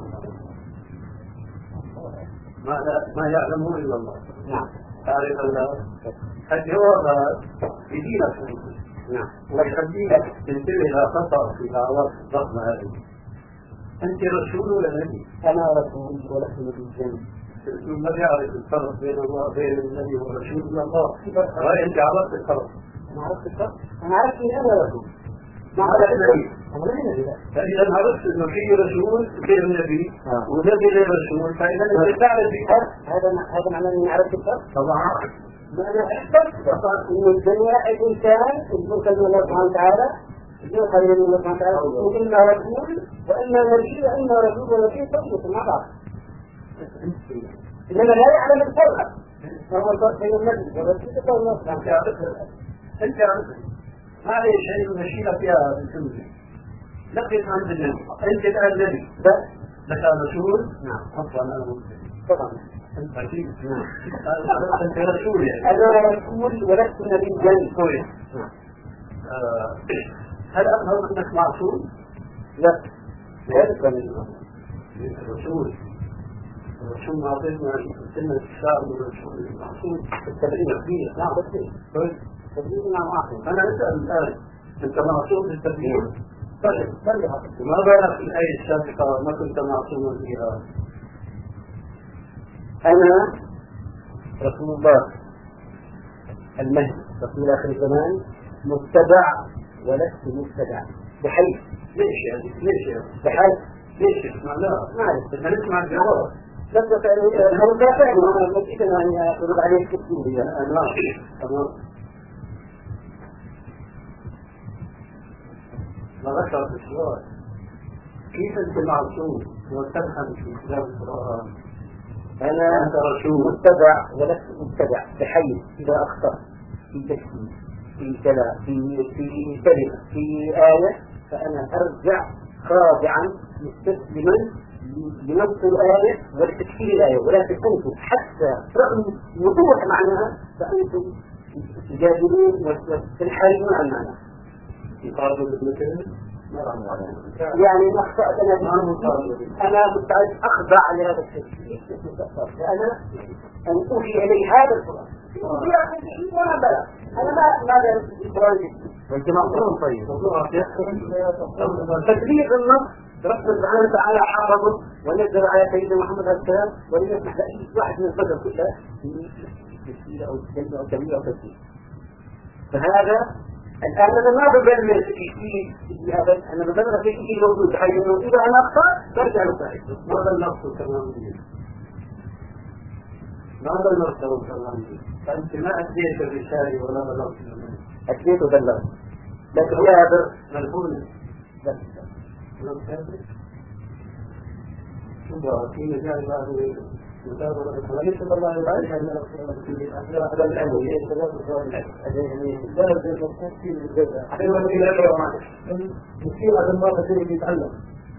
ما يعلمه إلا الله. نعم. تعرف الله الجواب بدينك. نعم. ويخليك تنتبه إلى خطأ في دعوات الضخمة هذه. أنت رسول ولا نبي؟ أنا رسول ولست نبي جنب. الرسول ما يعرف الفرق بين الله بين النبي والرسول إلا الله. أنت عرفت الفرق. أنا عرفت الفرق. أنا عرفت إن أنا رسول. ما عرفت النبي. فإذا عرفت إنه في رسول غير نبي ونبي غير رسول فإذا أنت تعرف الفرق. هذا هذا معناه إني عرفت الفرق. طبعا. ماذا أحببت إن الدنيا الإنسان يذكر الله سبحانه وتعالى يذكر الله سبحانه وتعالى وإما رسول وإما نبي وإما رسول ونبي تطلق مع بعض. إنما لا يعلم الفرق فهو الفرق بين المجلس والرسول تقول نص أنت أنت ما عليه شيء من الشيء فيها بالسنة لقيت عند النبي أنت الآن النبي بس لك رسول نعم أصلا أنا مسلم طبعا أنت أكيد نعم أنت رسول يعني أنا رسول ولست نبيا كويس هل أفهم أنك معصوم؟ لا ليس الرسول الرسول معطينا سنة الشعب من الرسول المعصوم التبعين كبير نعم بس تبعين نعم معصوم أنا أسأل الآن أنت معصوم بالتبعين طيب ما بالك في الآية السابقة ما كنت معصوما فيها أنا رسول الله المهدي رسول آخر الزمان متبع ولست متبع بحيث ليش يعني ليش يعني بحيث ليش معناه ما أعرف بدنا نسمع الجواب لا تفعل هو لا فعل أنا مشيت أن أرد عليه كثير أنا تمام ما ذكر في السؤال كيف أنت معصوم وتفهم في كتاب القرآن أنا أنت رسول متبع ولست متبع بحيث إذا أخطأت في تكتيك في كلام في في كلمة في آية فأنا أرجع خاضعا مستسلما لنص الآية ولتكفير الآية ولكن أنتم حتى رغم وضوح معناها فأنتم تجادلون وتنحرمون عن معناها يقارب المثل يعني ما أخطأت أنا أنا مستعد أخضع لهذا التكفير فأنا أن أوحي إلي هذا القرآن وما بلغ أنا ما ماذا القرآن والجماعة طيب تبليغ النص ربنا سبحانه وتعالى حرمه ونزل على سيدنا محمد عليه السلام ولم يسمح لأي واحد من البشر كلها تسجيل أو تسجيل أو تبليغ أو تسجيل فهذا الآن أنا ما ببلغ في شيء هذا أنا ببلغ في شيء موجود بحيث إنه إذا أنا أخطأ برجع لصاحب ماذا النص كمان ماذا النص كمان فأنت ما أديت الرسالة ولا بلغت أديت وبلغت لكن هذا ملحون شو في مجال بعد متابعة الحديث صلى الله عليه وسلم في هذا الأمر يستدل بقول يعني درجة التفكير بالجزء حتى ما في لا يصير هذا المرة اللي يتعلم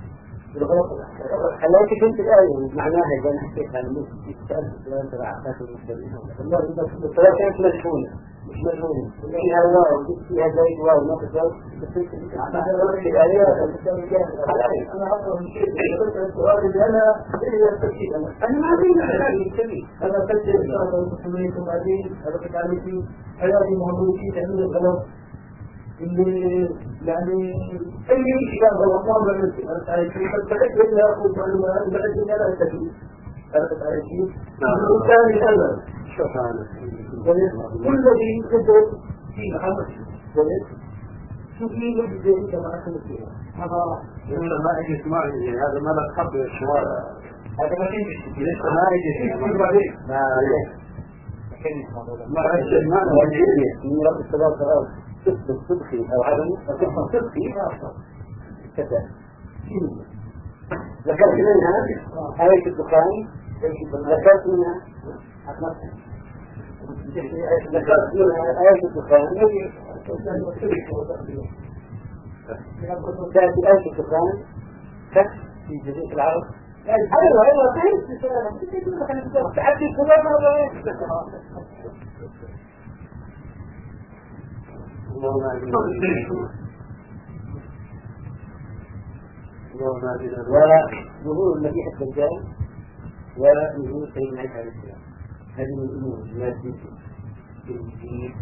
خلاك كنت الآية معناها إذا أنا حكيت عن المسجد يتسأل السؤال تبع عقاك المسلمين الله إذا الصلاة كانت مجهولة مش مجهولة فيها واو فيها زي واو ما تزوج بس أنا هذا الآيات أنا أصلا شيء السؤال اللي أنا إيه التفكير أنا ما أدري أنا أفكر الشهر المسلمين ثم أدري أنا أفكر عليه في حياتي مهموشين تعمل الغلط اللي يعني أي شيء غلط ما بعمل أنا تعرف فبدأت إلا أخذ معلومات بدأت إلا لا أستفيد أنا تعرف شيء وكان الأمل سبحانه كل الذي يقدر في محمد شو في وجه أنت معك فيها هذا ما أجي اسمع هذا ما لك حق الشوارع هذا ما فيه لسه ما أجي اسمع بعدين ما ما أجي ما أجي من رب السبب الأرض صدق صدقي أو عدم صدق صدقي كذا ذكرت منها آية الدخان ذكرت منها ذكرت منها آية الدخان تأتي آية الدخان كف في جزيرة العرب أيوة أيوة فهمت تحدي كلام وظهور المسيح الدجال ونزول سيدنا عيسى عليه السلام هذه من الأمور التي في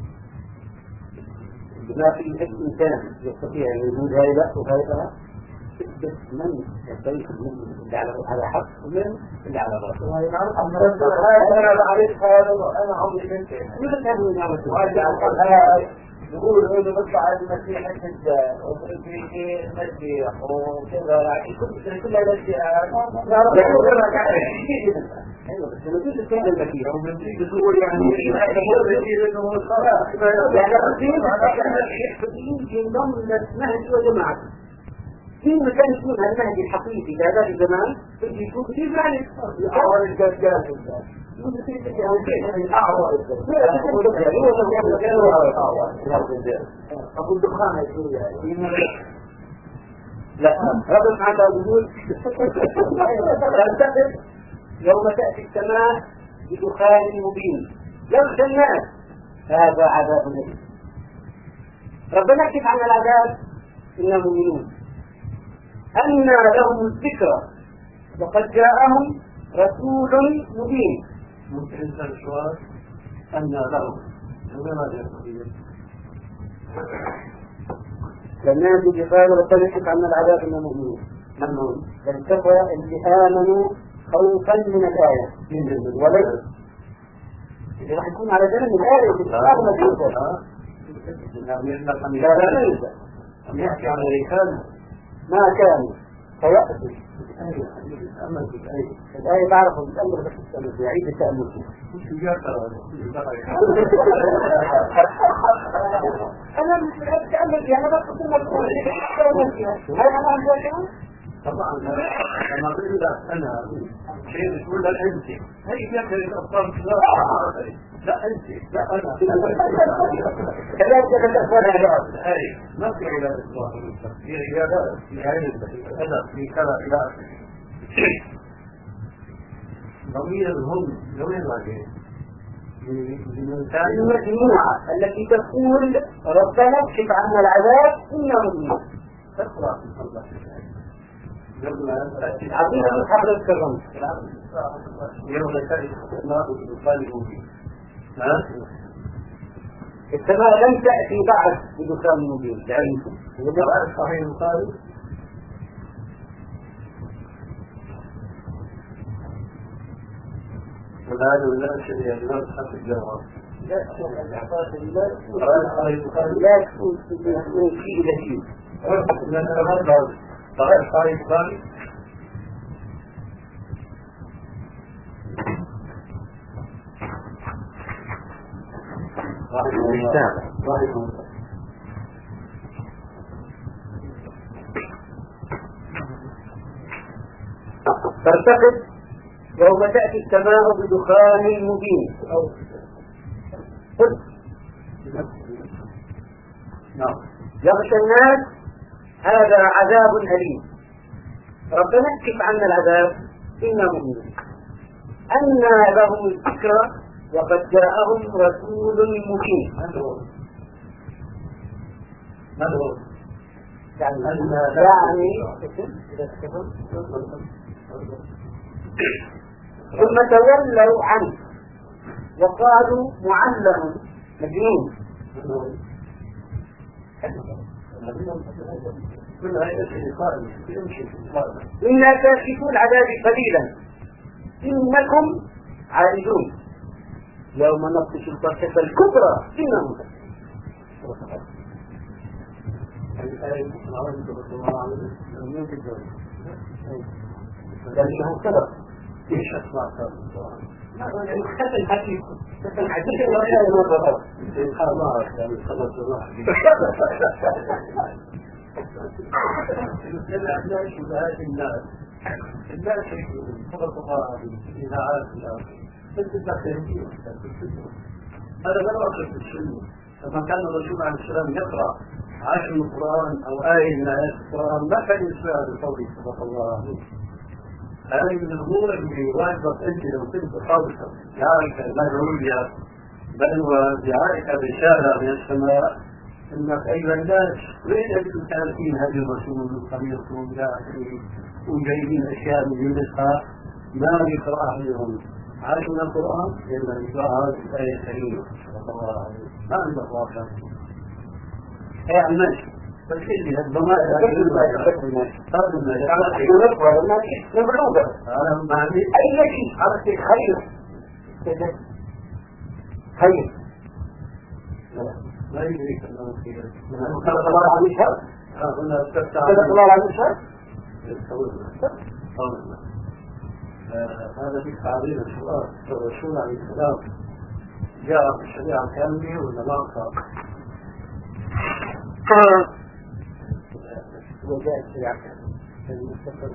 بما في الإنسان يستطيع وجود هذا وهذا بس من يستطيع من اللي على حق ومن اللي على باطل. أنا أعرف هذا وأنا عمري بنت مثل هذه النعمة يقول انه بطلع المسيح الدجال وفي المسيح وكذا يعني كل كل الاشياء ايوه بس لما تيجي تتكلم المسيح او من تيجي تقول يعني انه يعني يمكن ينضم للنهج وجماعته مين ما كان يكون المهدي الحقيقي في هذا الزمان بده يكون كثير يعني أعور الدجال أعور أبو الدخان يقول لا رب سبحانه يقول تنتقل يوم تأتي السماء بدخان مبين يغشى الناس هذا عذاب أليم. ربنا يكشف عن العذاب إنهم مؤمنون أن لهم الذكرى وقد جاءهم رسول مبين. ممكن يسأل السؤال أن لهم لماذا يقول فالناس اللي قالوا ربنا يكشف عن العذاب إنهم مؤمنون منهم الكفر اللي آمنوا خوفا من الآية وليس اللي راح يكون على جنب الآية في الكتاب مكتوبة أم يحكي عن الرسالة ما كانوا فيأتي الآية بعرفه بتأمر بس التأمر يعيد التأمر أنا مش أتأمر يعني بس أقول لك طبعا لما قلت أنا شيء تقول لك أنت هي يمكن الأفضل لا أنت لا أنا كذلك تتأثر هذا هاي ما في علاج الله هي علاج في عين الأدب في كذا علاج ضمير هم ضمير واجه المجموعة التي تقول ربنا اكشف عنا العذاب إنهم تقرأ في الله عظيم أصحاب الكرم يوم تأتي السماء بدخان مبين السماء لم تأتي بعد بدخان مبين لعلمكم وجاء صحيح البخاري والآن ولا شيء يعني ما تحط الجواب لا لا تكون في شيء صحيح صحيح البخاري ترتقب يوم تأتي السماء بدخان مبين قل يغشى الناس هذا عذاب أليم. ربنا اكشف عنا العذاب إنهم مؤمنون أن لهم الذكرى وقد جاءهم رسول مبين. ماذا هو؟ يعني يعني ثم تولوا عنه وقالوا معلم مجنون. إنا كاشفو العذاب قليلا إنكم عائدون يوم نبطش البطشة الكبرى إنهم لأنه سبب ايش اسمع كلام ختم حديث ختم حديث الناس الناس يقولون فقط إذاعات الآن هذا لا أصل في السنة. لما كان الرسول عليه السلام يقرأ عشر من القرآن أو آية من آيات القرآن ما كان يسمع بقوله صدق الله عليه. هذه من الأمور اللي واجبت أنت لو كنت خالصا دعائك المدعوية بل ودعائك رسالة من السماء إنك أيها الناس وين أنتم تعرفين هذه الرسول وطريقكم داعي وجايبين أشياء من يدرسها ما يقرأ عليهم عارف من القرآن لأن يقرأ هذه الآية الكريمة صدق الله عليه ما عندك واقع يا عمال بس اللي الضمائر أنا ما عندي أي شيء عرفت خير خير لا يدرك أنه خير صدق الله عليه شر صدق الله عليه شر هذا في تعبير السؤال الرسول عليه السلام جاء في الشريعة كاملة ولا ما صار وجاء الشريعة المستقر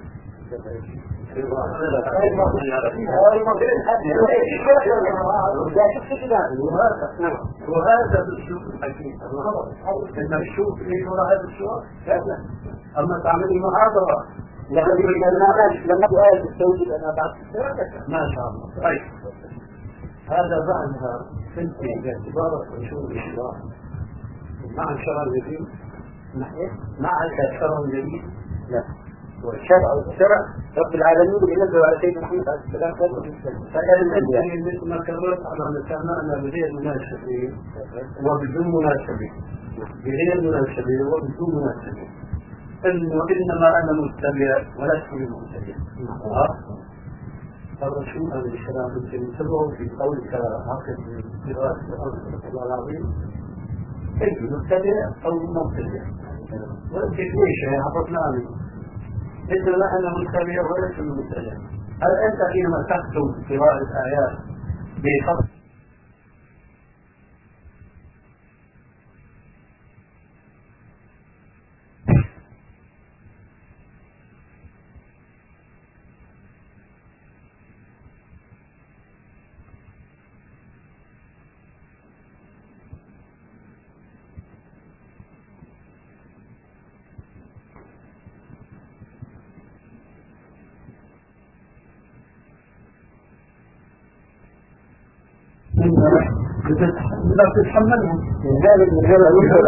وهذا بالشوف الحكيم إن الشوف اللي هو هذا الشوف أما تعمل المحاضرة لما سؤال التوجيه أنا بعد ما شاء الله. طيب هذا بعدها سنتين باعتبار وشوف الشرع مع الشرع الجديد مع الشرع الجديد لا والشرع والشرع رب العالمين بينزل على سيدنا محمد عليه السلام فالأنبياء مثل ما كررت على مسامعنا بغير مناسبين وبدون مناسبين بغير مناسبين وبدون مناسبين إنه إنما أنا متبع ولست بمتبع. الرسول عليه السلام ينتبه في قولك عقد قراءة الله العظيم كيف متبع أو مبتدع وأنت ليش عرفنا عنه إنما أنا متبع ولست بمتبع. هل أنت حينما تكتب قراءة آيات بخط لا تتحملهم هذا هذا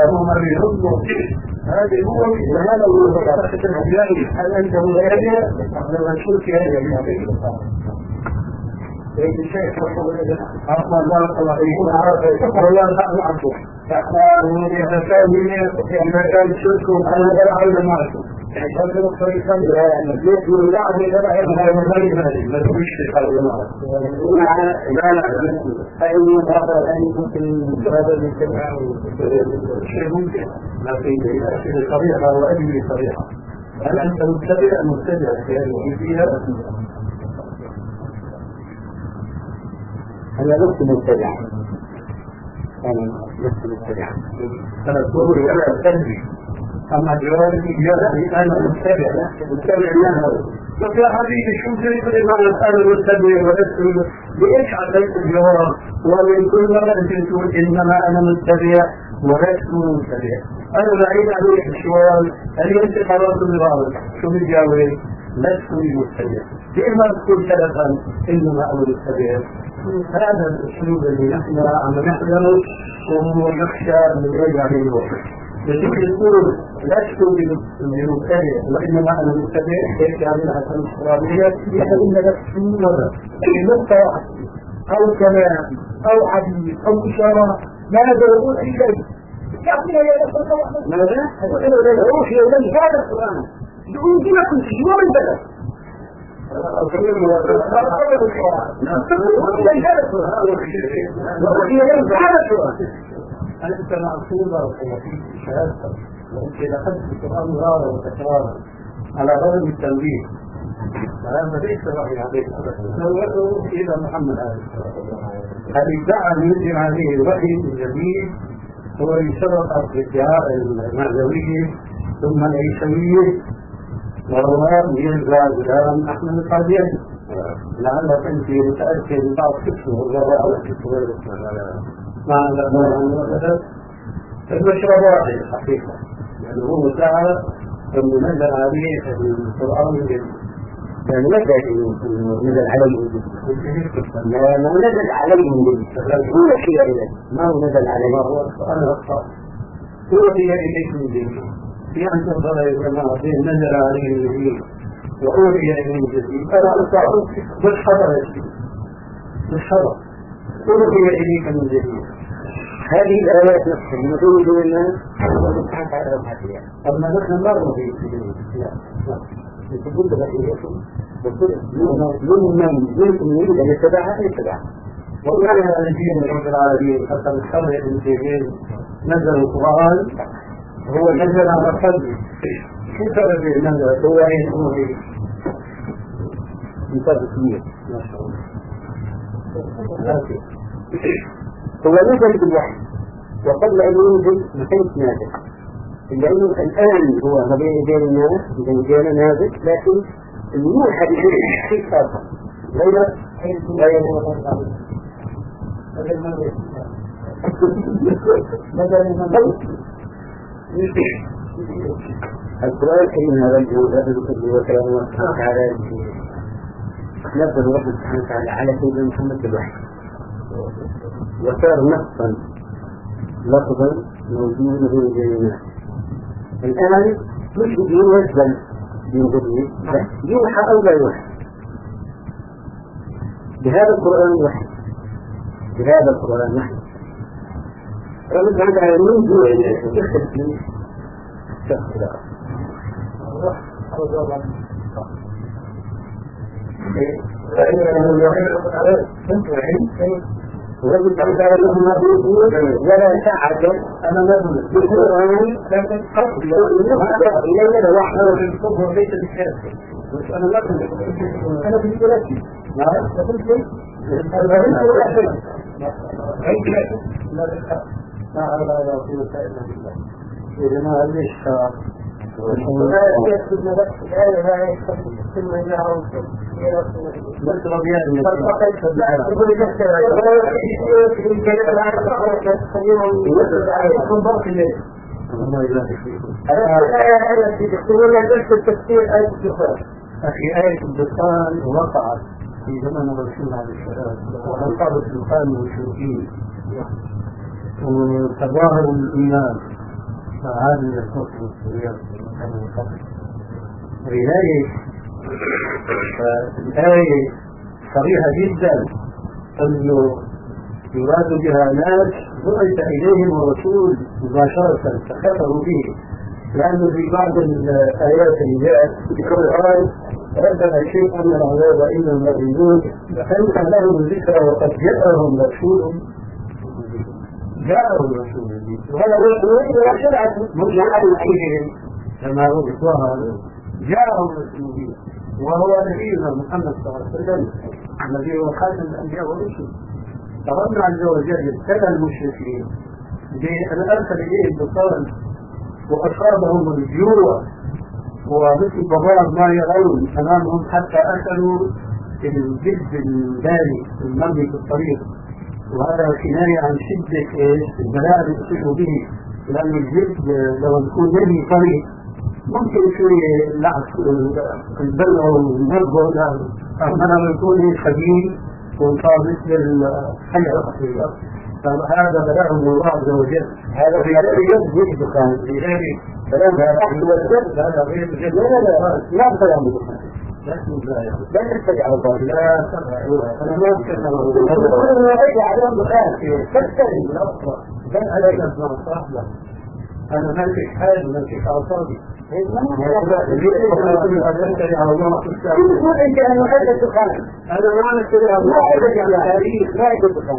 هذا هو هذا هو هل أنت مغير لما نشوف في هذا الشيء أصلا بارك الله فيكم شكرا الله عنكم فأنا كان شكرا أنا لا أعلم معكم هذا الطريق يعني ليش ولا أعلم لا أعلم هذا المال هذا ما تقولش في هذا المال لا لا فإن هذا الآن ممكن هذا يتبع شيء ممكن لكن بطريقة وأجل طريقة هل أنت متبع متبع في هذه فيها أنا لست متبعا أنا لست متبعا أنا أقول أنا أتبع أما جوابي جاءني أنا متبع متبع لها ففي حديث شو تريد أن أنا متبع ولست لإيش عطيت الجواب ومن كل مرة تقول إنما أنا متبع ولست متبع أنا بعيد عليك السؤال هل أنت قررت بغاوة شو بتجاوب لست متبع لما تقول ثلاثا إنما أنا متبع هذا الأسلوب الذي نحن عم نحذره وهو يخشى من رجع به الوقت لكن يقول لست بمبتدع وإنما أنا مبتدع كيف يعمل عشان الصرابية فإن نفس مرة في نقطة واحدة أو كلام أو حديث أو إشارة ماذا يقول أي شيء يعني يا رسول الله ماذا؟ روح يا ولد هذا القرآن يقول دي لكم شجوع البلد أنت معصومة وفي شهادتك وأنت لقد في القرآن مرارا وتكرارا على رغم التنبيه فهذا ليس رأي عليك نوعه إلى محمد عليه الصلاة والسلام هل ادعى أن يجري عليه الوحي الجديد هو يشرط الادعاء المعنوي ثم العيسوي وهو يرجع إلى نحن القاديين لعلك أنت متأكد من بعض كتبه والله على كتبه مع الأمر المشروع واحد حقيقة لأنه هو تعالى ثم نزل عليه القرآن يعني نزل نزل عليه ما نزل عليه هو شيء إليه ما هو نزل عليه أنا أخطأ هو هي إليك من دينه في أن تفضل يسمى فيه نزل عليه الجديد وأوحي إليه الجديد أنا أخطأ مش حضر مش حضر أوحي إليك من جديد هذه الآيات نفسها نقول لنا أما نحن لا نريد لا لا تقول بغيركم ممن منكم يريد أن يتبعها يتبعها وكان الأنجيل من رب العالمين حتى الخمر الإنجيل نزل القرآن هو نزل على قلبي كيف سبب نزل هو عين أمه مثال كبير ما شاء الله هو نزل بالوحي وقبل أن ينزل ما كانت نازل لأنه الآن هو ما بين يدين الناس بين يدينا نازل، لكن الموحى إليه شيء آخر غير غير القرآن الكريم هذا الجزء الذي وكلام الله سبحانه وتعالى نزل الله سبحانه وتعالى على سيدنا محمد بالوحي، وصار نصا لفظا موجودا بين يدينا. الآن مش ينزل من جديد، يوحى أو لا يوحى بهذا القرآن الوحي، بهذا القرآن الوحي رمز على من جوع يختلف من شخص إلى ويجب أن تعلم ما يقول ولا تعجل أنا ما بالقرآن لكن قبل إلينا وحده في الصبر ليس بالكافر. أنا لا أنا في ثلاثين نعم قلت لي أنا لا لا ما على لا يصير سائلنا بالله إذا ما ليش ولا يكتب نفسه هذا لا يكتب ثم يجعله بس ربيان يقول لك أخي آية الدخان وقعت في زمن الرسول عليه السلام وأنقذ الدخان المشركين وتظاهر الإيمان فهذه الكفر والسريات ولذلك الآية صريحة جدا أنه يراد بها ناس بعث إليهم الرسول مباشرة فكفروا به، لأنه في بعض الآيات اللي جاءت في القرآن ربنا شيء أن العذاب إنهم يريدون فأنت لهم الذكر وقد جاءهم رسول جاءهم رسول وهذا هو شرعة مجمع الحين كما هو ظهر جاءهم رسول وهو نبينا محمد صلى الله عليه وسلم الذي هو خاتم الأنبياء والرسل. فربنا عز وجل ابتلى المشركين بأن أرسل إليهم بطال وأصابهم الجوع ومثل بغاض ما يرون أمامهم حتى أكلوا الجلد الباري المرمي في الطريق، وهذا كناية عن شدة البلاء اللي يصيبوا به، لأن الجلد لو يكون يبني طريق ممكن شوي لعب البلع والمرضى أما لما يكون خبيث وصار مثل الحياة فهذا بلاء من الله عز وجل. هذا في يد الدخان لذلك كلام هذا والجد هذا غير الجد لا لا لا كلام الدخان لا تستطيع على الله لا أنا ما أتكلم أنا أرجع على الدخان تستطيع الأخرى بل عليك أسمع صاحبه أنا مالك حال مالك أعصابي يقول انت انه هذا الدخان انا ما نشتري ما ارجع على تاريخ لا الدخان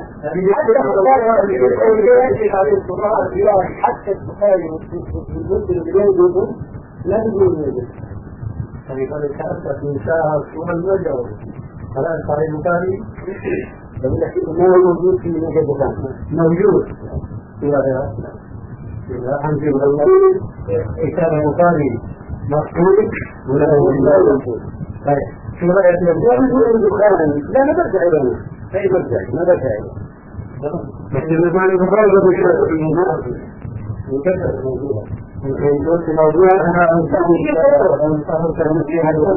حتى الدخان المسلم اليوم يقول لا يقول يعني قال الكاسة من شهر شو الوجه خلاص صحيح البخاري بقول لك ما موجود في مجال الدخان موجود في هذا عن جبريل كتاب البخاري مكتوب ولا هو طيب شو رأيك الدخان لا ما برجع إليه أي برجع ما برجع إليه بس البخاري البخاري ده بيشرح الموضوع وكذا الموضوع يقول في موضوع أنا أنصح أنصح كلمتي هذا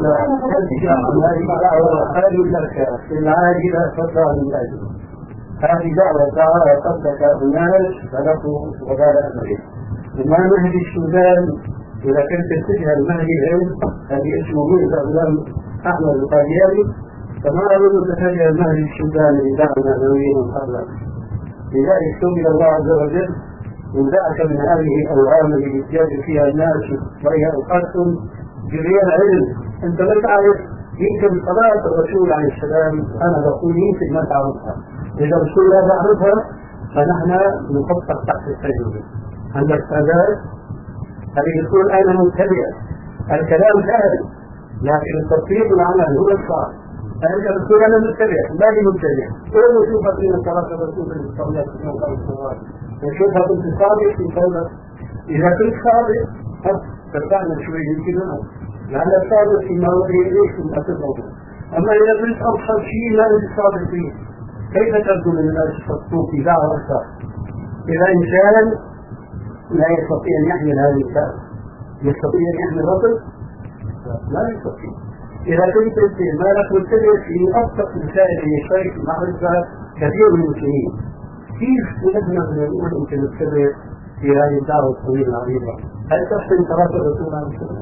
هذه المركة في العاجلة فترة من الأجل هذه دعوة تعالى قدك الناس فلقوا وقال أمري إمام مهدي السودان إذا كنت تتجه المهدي العلم هذه اسمه ميزة غلام أحمد القادياني فما أريد أن تتجه المهدي السودان لدعونا نوين محرم. لذلك سئل الله عز وجل إن دعك من هذه الأوهام التي يتجاهل فيها الناس وهي أوقاتهم جريان علم أنت لا تعرف يمكن صلاة الرسول عليه السلام أنا بقول يمكن ما تعرفها إذا رسول لا نعرفها فنحن نفكر تحت التجربة عندك سادات هذه تقول أنا متبع الكلام سهل لكن التطبيق والعمل هو الصعب. أنت تقول أنا متبع لا متبع كل نشوفها في صلاة الرسول صلى الله عليه وسلم نشوفها في انتصاري في صلاة إذا كنت صادق فكان شوي يمكن أن لأن الصادق فيما وجه إليك ثم تضربه. أما إذا كنت أبخل شيء لا يصادق فيه كيف تبدو من الناس الصوت إذا أرسل؟ إذا إنسان لا يستطيع أن يحمل هذه الكأس يستطيع أن يحمل رطب؟ لا يستطيع. إذا كنت ما لك متبع في أبسط مسائل يشارك معرفة كثير من المسلمين كيف نجمع من الأمور أنت متبع في هذه الدعوة الطويلة العريضة؟ هل تحسن تراث الرسول عليه السلام؟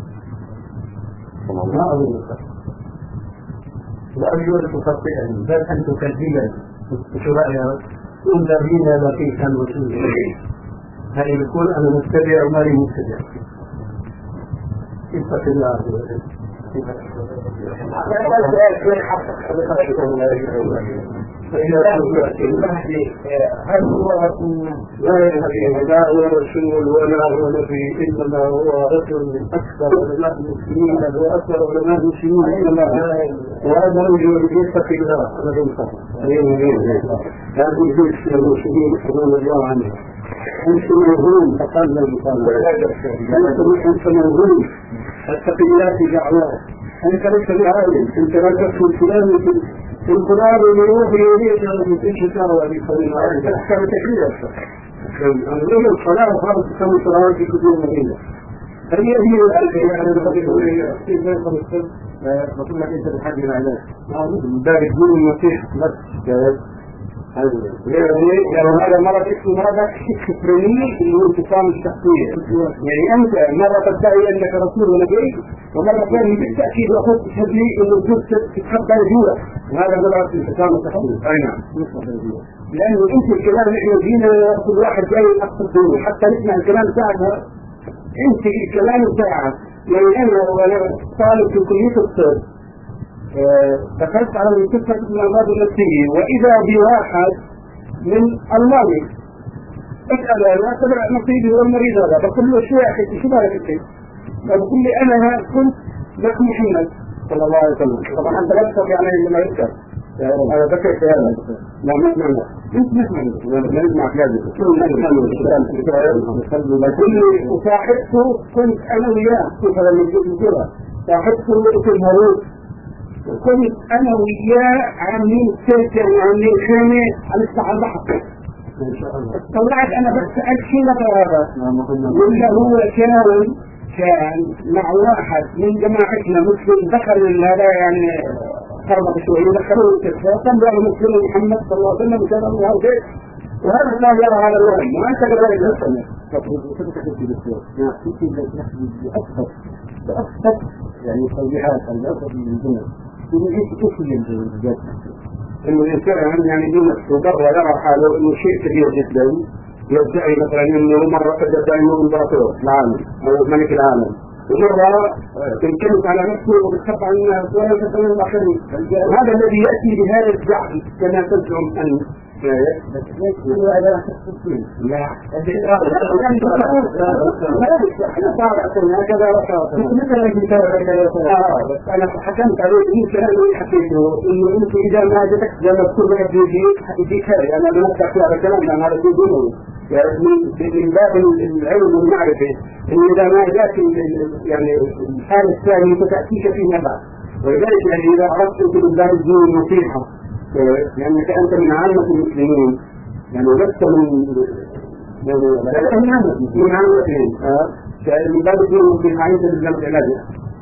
ما أظن ذلك. وأرجو أن تخطئني بل أن تكذبني بشرائها انظرين لطيفا وسوءا. هل يكون أنا متبع وما لي متبع؟ اتق الله عز وجل. هل هو لا ينبغي لا هو رسول ولا هو نبي انما هو رجل من اكثر علماء المسلمين هو اكثر علماء المسلمين انما وهذا رجل يتقي الله هذا الفضل هذه الجيش المسلمين رضي الله عنه انت موهوم تقلل انت موهوم اتقي الله في دعواه انت لست بعالم انت رجل في الكلام في القرآن يروح يريد أن يتشكر ويقول أنت أحكام تكليف أنه الصلاة وخارج كم صلاة في كتب المدينة هي هي الألف يعني بقي كيف يقول السبب بقول لك أنت بحاجة العلاج ذلك من المسيح نفس يعني هذا مرض اسمه مرض شيزوفرينيا اللي هو انفصام الشخصية يعني أنت مرة تدعي أنك رسول ونبي ومرة ثانية بالتأكيد وأخذ تشهد لي أنه جزء تتحدى رجوع وهذا مرض انفصام الشخصية أي نعم لأنه أنت الكلام نحن جينا كل واحد جاي أكثر دونه حتى نسمع الكلام بتاعها أنت الكلام بتاعها يعني أنا وأنا طالب في كلية الطب دخلت على المستشفى من الأمراض النفسية وإذا بواحد من ألمانيا اسأل أنا تبع نصيبي والمريض هذا بقول له شو يا أخي شو بالك أنت؟ بقول لي أنا كنت لك محمد صلى الله عليه وسلم طبعا أنت لا تستطيع يعني لما يذكر أنا ذكر في هذا لا ما اسمعنا أنت ما اسمعنا لا نسمع كلامك شو نسمع بقول لي وصاحبته كنت أنا وياه كيف هذا الموجود صاحبته اسم هارون كنت أنا وياه عاملين سلسة وعاملين خيمة على الساحة البحر طلعت أنا بس سألت شيء لك هذا ولا هو كان كان مع واحد من جماعتنا مسلم دخل هذا يعني خربط شوية دخلوه السلسة طلع مسلم محمد صلى الله عليه وسلم وكان الله هذا وهذا لا يرى هذا الوهم وأنت كذلك السنة بأكثر يعني توضيحات الأكثر من الجنة إنه إيش إيش الجنة إنه الإنسان يعني يونس وبرا يرى حاله إنه شيء كبير جدا يدعي مثلا إنه مرة قد يدعي إنه إمبراطور العالم أو ملك العالم ومرة تنكلف على نفسه وبتخبى عن الناس ولا تسمى الآخرين هذا الذي يأتي بهذا الزعم كما تزعم أنت بس ليش هو هذا التفصيل لا هكذا مثل الكتاب بس أنا حكمت عليه إن كلام حكيته إنه أنت إذا ما جدك لما تكون يجيك يجيك أنا بنفسك على كلام لأن هذا يقوله يعني من باب العلم والمعرفة إن إذا ما جاءت يعني الحال الثاني فتأتيك فيما بعد ولذلك يعني إذا أردت أن تبدأ الدين النصيحة لأنك أنت من عامة المسلمين يعني لست من من عامتهم من باب الدين المسلمين عايزة بالجمع العلاج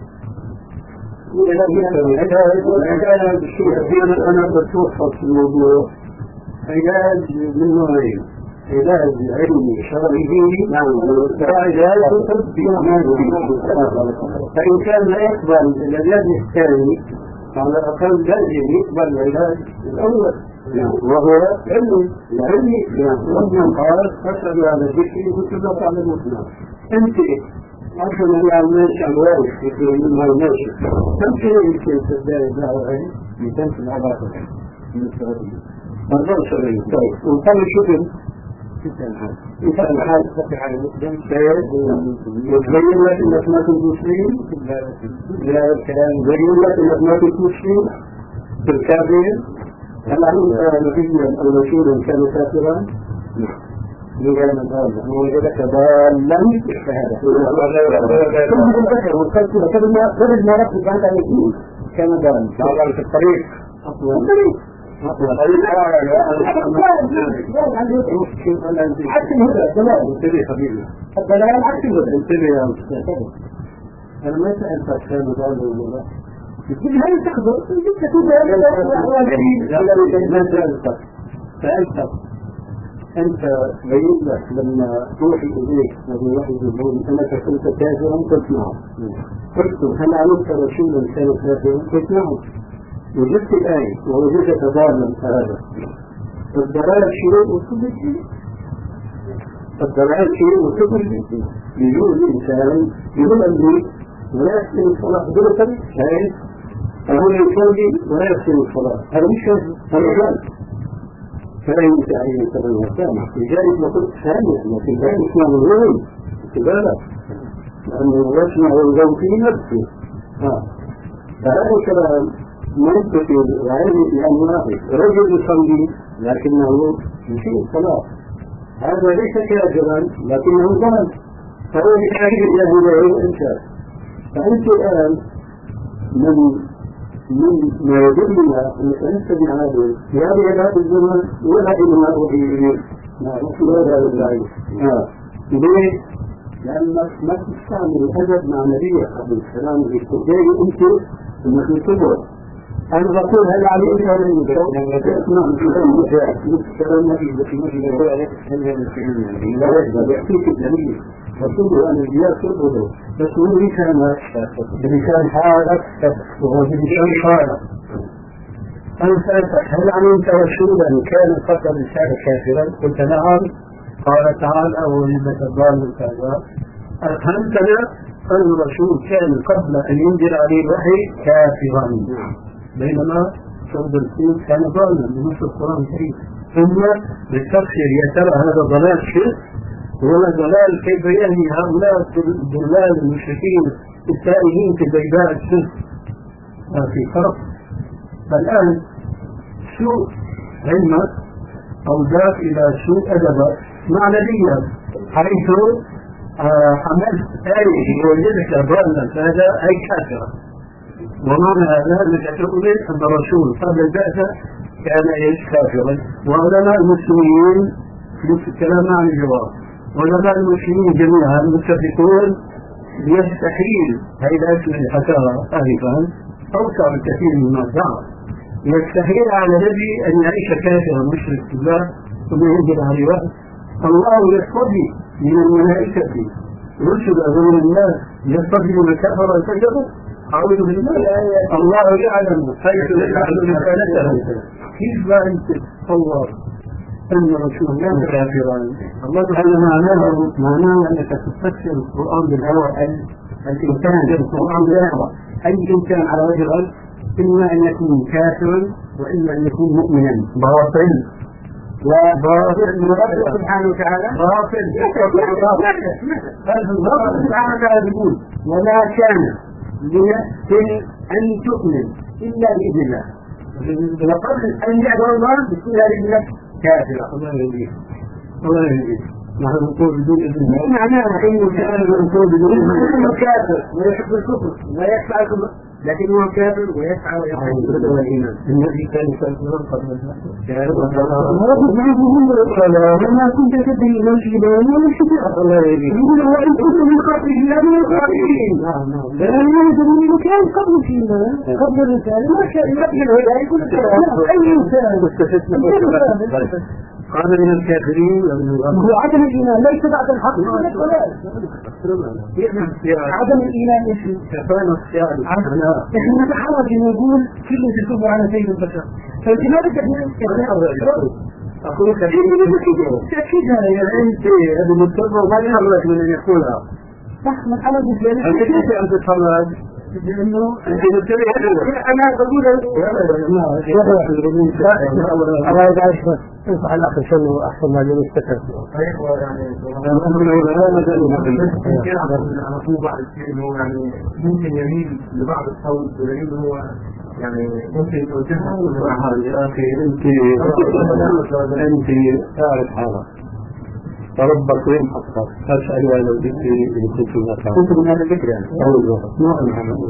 أنا بتوفق في الموضوع علاج من نوعين علاج علمي شرعي ديني وعلاج طبي فإن كان لا يقبل العلاج الثاني على الأقل لازم يقبل العلاج الأول وهو علمي علمي ومن قال فاسألوا على ذكري كنت لا تعلمون أنت عشان يعني ماشي على الوارث يقول منها ماشي كم شيء يمكن تبدأ له العلم يتم في العبادة من السعودية مرضان شرعي طيب وكان شغل مثال الحال فتح على المسلم يتبين لك انك ما كنت مسلم لا الكلام يبين لك انك ما كنت مسلم في الكافر هل علمت نبيا او رسولا كان كافرا؟ لغير ضالا ووجدك ضالا فهذا ثم الذكر والخلق قبل ما قبل ما ربط بعد أن يكون كان ضالا ضالا في الطريق أطول الطريق حتى الهدى الضلال انتبه حبيبي الضلال حتى الهدى انتبه يا أستاذ أنا ما سألتك كان ضالا ولا لا يقول هل تخبر جبت كل هذا سألتك سألتك أنت بين لك لما توحي إليك وهو وحي الجبريل أنك كنت كافرا قلت نعم قلت هل علمت رسولا كان كافرا قلت نعم وجدت الآية ووجدت ضالا هذا الضلال شيء وكل شيء الضلال شيء وكل شيء يجوز الإنسان يقول أمري ولا يحسن الصلاة بدل طريق شايف أقول يصلي ولا يحسن الصلاة هذا مش هذا غلط فلا يمكن أن يتبين السامع لذلك نقول ثانيا لكن لا يسمع الغير كذلك لأنه يسمع الغير في نفسه فهذا كلام منطقي وعلمي بأنواعه رجل يصلي لكنه يسيء الصلاة هذا ليس كافرا لكنه ضل فهو يحاجه إلى هداية الإنسان فأنت الآن من من ما يدلنا أنك أنت بعادل في هذه الآيات الزمن ولا إلى ما أوحي إليك ما أوحي هذا الداعي ليه؟ لأنك ما تستعمل الأدب مع نبيك عليه السلام باستخدام أنت أنك تكبر أنا بقول هل عليه إلا من يجب نعم كلام مجاعد كلام نبي التي نجد ذلك هل هذا الفعل لا يجب يأتيك الدليل رسوله أن الجياد تقبله بس هو بلسان بلسان حالك وهو بلسان حالك أنا سألتك هل علمت رسولا كان قتل لسان كافرا قلت نعم قال تعالى وولدك الضال كذا أفهمتنا أن الرسول كان قبل أن ينزل عليه الوحي كافرا بينما شعب الفيل كان ضالا بنص القرآن الكريم ثم بالتفسير يا ترى هذا ضلال شرك ولا ضلال كيف يهني هؤلاء الضلال المشركين التائهين في بيداء الشرك في فرق فالآن سوء علمك أوداك إلى سوء أدبك مع نبيك حيث حملت آية وجدك ضالا فهذا أي كافرة ومعنى هذا أنك تقول أن الرسول قبل البعثة كان يعيش كافرا وعلماء المسلمين في الكلام عن الجواب علماء المسلمين جميعا متفقون يستحيل هذه الأسئلة اللي حكاها آنفا أوسع الكثير مما ادعى يستحيل على نبي أن يعيش كافرا مشرك بالله ثم ينزل عليه وحي الله يصطفي من الملائكة رسل من الناس يصطفي من كفر الفجر أعوذ بالله الله يعلم حيث يجعل مكانته كيف لا أنت تتصور أن رسول الله كافرا الله تعالى معناه معناه أنك تفسر القرآن بالهوى الإنسان القرآن بالهوى أي إنسان على وجه الأرض إما أن يكون كافرا وإما أن يكون مؤمنا باطل وباطل من رب سبحانه وتعالى باطل الله سبحانه وتعالى يقول ولا كان لنفس أن تؤمن إلا بإذن الله لقد أن يعبد الله بكل هذه النفس كافرة الله يهديه الله يهديه نحن نقول بدون إذن الله معناها إنه كان نقول بدون إذن الله كافر ويحب الكفر ويسعى الكفر لكن هو كافر ويسعى ويسعى الكفر والإيمان النبي كان كافرا قبل وما كنت تدري المسجد ولا الشفاء الله يهديه يقول هو إن كنت من قبل الله من القابلين لا يوجد من كان قبل فيما قبل الرسالة ما كان يقبل الهداية كل كلام أي إنسان قال من الكافرين هو عدم الإيمان ليس بعد الحق عدم الإيمان اسم كفانا السيارة نحن نتحرج أن نقول كل تكتب على سيد البشر فأنت ما بدك أقول تأكيد هذا يا أنت هذا المتبع وما يحرج من أن يقولها صح من حرج أنت كيف أن تتحرج لأنه أنا أقول الله يدعيش انصح الأخ شنو أحسن ما اليوم استكر يعني ممكن يميل لبعض الصوت دليل هو يعني ممكن يوجهها يا أخي أنت أنت تعرف هذا ربك وين حصلك؟ أسأل أنا الذكر اللي كنت ما تعرف. كنت من هذا الذكر يعني. أول وقت ما أنا أقول.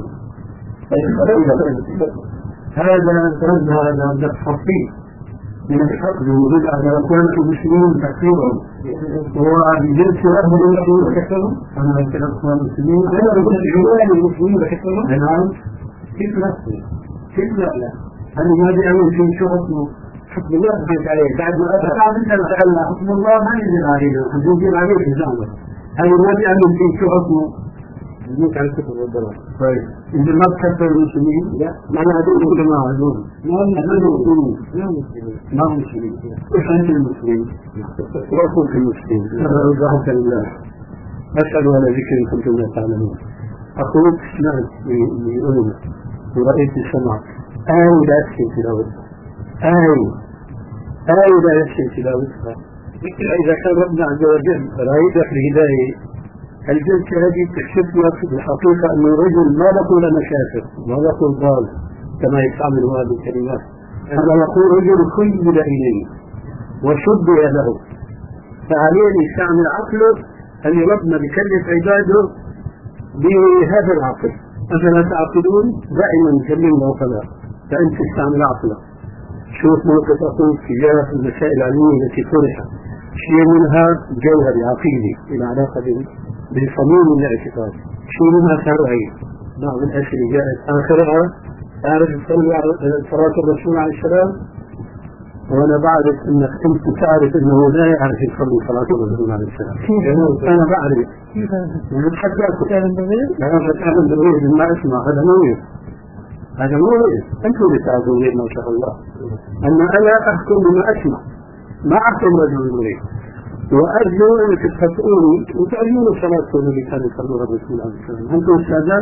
هذا هذا هذا التفصيل من الحق الوجود على أكوان المسلمين تكفيرهم وبجنس أهل المسلمين بكثرهم أنا أكثر أكوان المسلمين أنا أكثر المسلمين بكثرهم نعم كيف نفسي كيف لا لا أنا ما أدري أعمل في شو حكمه حكم الله سبحانه عليه بعد ما أفعل أنت سألنا حكم الله ما ينزل علينا ينزل عليه في الزمن أنا ما أدري أعمل في شو حكمه يجيك على الكفر والضلال. طيب إذا ما تكفر المسلمين لا معنى هذول الجماعة هذول ما مسلمين ما مسلمين ما مسلمين كيف أنت المسلمين؟ وأخوك المسلمين رضاك الله أسأل على ذكر كنتم لا تعلمون أخوك سمعت بأذنك ورأيت سمعك آي لا يحسن تلاوتها آي آي لا يحسن تلاوتها إذا كان ربنا عز وجل رأيتك الهداية الجلسة هذه تكشف لك في الحقيقة أن الرجل ما نقول أنا كافر ما نقول ضال كما يستعمل هذه الكلمات أنا يقول رجل خيل إليه وشبه له فعليه أن يستعمل عقله أن ربنا بكلف عباده بهذا العقل أفلا تعقلون دائما يكلمنا وكذا فأنت تستعمل عقلك شوف موقف أخوك تجاه المسائل العلمية التي طرحت شيء منها جوهري عقيدي إلى علاقة بصميم الاعتقاد شيء منها شرعي بعض الأشياء جاءت آخرها أعرف تصلي على صلاة الرسول عليه السلام وأنا بعرف أنك أنت تعرف أنه لا يعرف يصلي صلاة الرسول عليه السلام أنا بعرف أنا أتحدث أنا أتعلم بالغير ما أسمع هذا مويل هذا مويل أنتم اللي تعرفون ما شاء الله أن أنا أحكم بما أسمع ما أحكم رجل غير وأرجو أن تتفقوني وتأرجون صلاة النبي كان يصلون الرسول عليه السلام أنتم أستاذان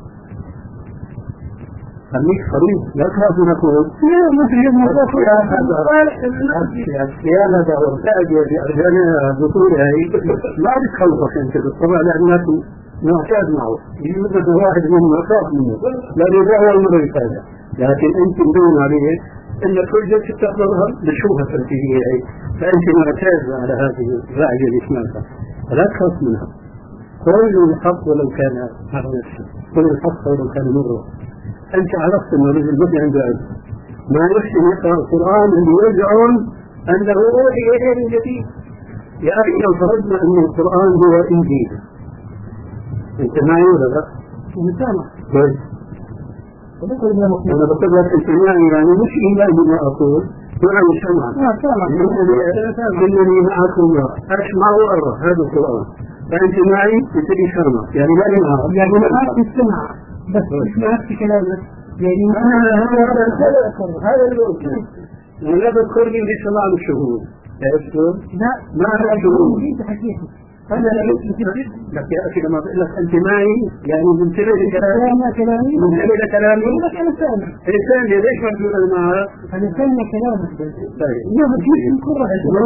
خليك صريح لا تخافوا نقول لا ما في يوم الصيانة هذا والتأجي بأرجانها بطولها لا تخلصك أنت بالطبع لأنك معتاد معه يوجد واحد منه أخاف منه لا يدعو المرة الثانية لكن أنت بدون عليه أن كل جلسة تحضرها بشوفها تنتهي فأنت معتاد على هذه الرعية اللي سمعتها فلا تخاف منها قل الحق ولو كان على نفسه قل الحق ولو كان مره أنت عرفت أن الرجل بدي عنده علم ما يحسن يقرأ القرآن اللي يزعم أنه أوحي إليه من جديد يا أخي لو فرضنا أن القرآن هو إنجيل أنت معي ولا لا؟ أنت سامع كويس أنا بقول لك أنت معي يعني مش إيمان بما أقول وأنا سامع إنني معكم أسمع وأرى هذا القرآن فأنت معي تبي سامع يعني لا ينهار يعني ما تسمع بس اسمعت في كلامك يعني أنا هذا هذا الوقت ولا تذكرني بسماع الشهود عرفتم؟ لا ما أنا شهود أنا لا لك يا أخي لما أقول لك أنت معي يعني منتبه لكلامي منتبه لكلامي أنا سامع الإنسان ليش ما تقول أنا معك؟ أنا سامع كلامك طيب لا بجيش الكرة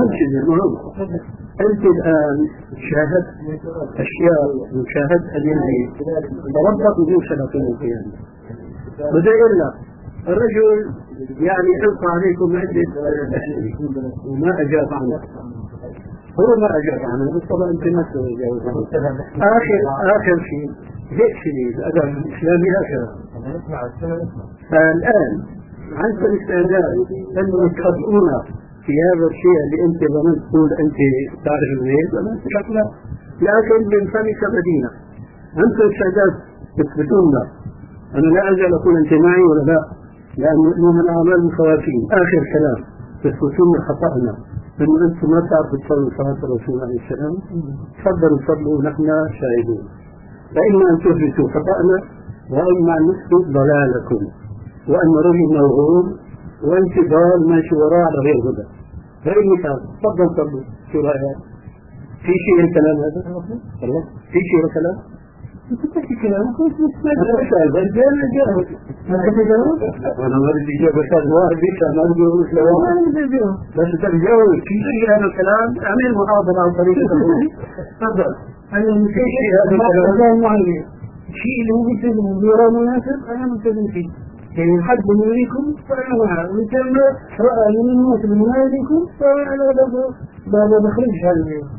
أنت الآن شاهدت أشياء وشاهدت الذي تربط بدون سنتين القيامة بدأ إلا الرجل يعني ألقى عليكم عدة أسئلة وما أجاب عنه هو ما أجاب عنه بالطبع أنت ما تجاوب عنه آخر آخر شيء هيك شيء الأدب الإسلامي هكذا فالآن عند الاستعداد أنه تخطئون في هذا الشيء اللي أنت ظننت تقول أنت تعرف الغيب أنا أنت لا لكن من فمك مدينة أنت السادات تثبتون له أنا لا أزال أقول أنت معي ولا لا لأن من الأعمال الخواتيم آخر كلام تثبتون خطأنا أن أنتم ما تعرفوا تصلوا صلاة الرسول عليه السلام تفضلوا صلوا نحن شاهدون فإما أن تثبتوا خطأنا وإما أن نثبت ضلالكم وأن رجل موهوم وانت ضال ماشي وراء على غير هدى غير مثال تفضل صلوا شو رأيك في شيء الكلام هذا الله في شيء الكلام انت تحكي كلام كنت انا اسال برجال جاوب انا بجاوب انا ما بدي اجاوب بس واحد بيسال ما بدي اقول له انا بدي اجاوب بس انت بتجاوب في شيء هذا الكلام اعمل محاضره عن طريق تفضل انا في شيء هذا الكلام معين شيء اللي هو ملتزم ويرى مناسب انا ملتزم فيه يعني حد من يريكم فأنا معه ويتم رأى من الناس من يريكم فأنا بابا بخرج هذا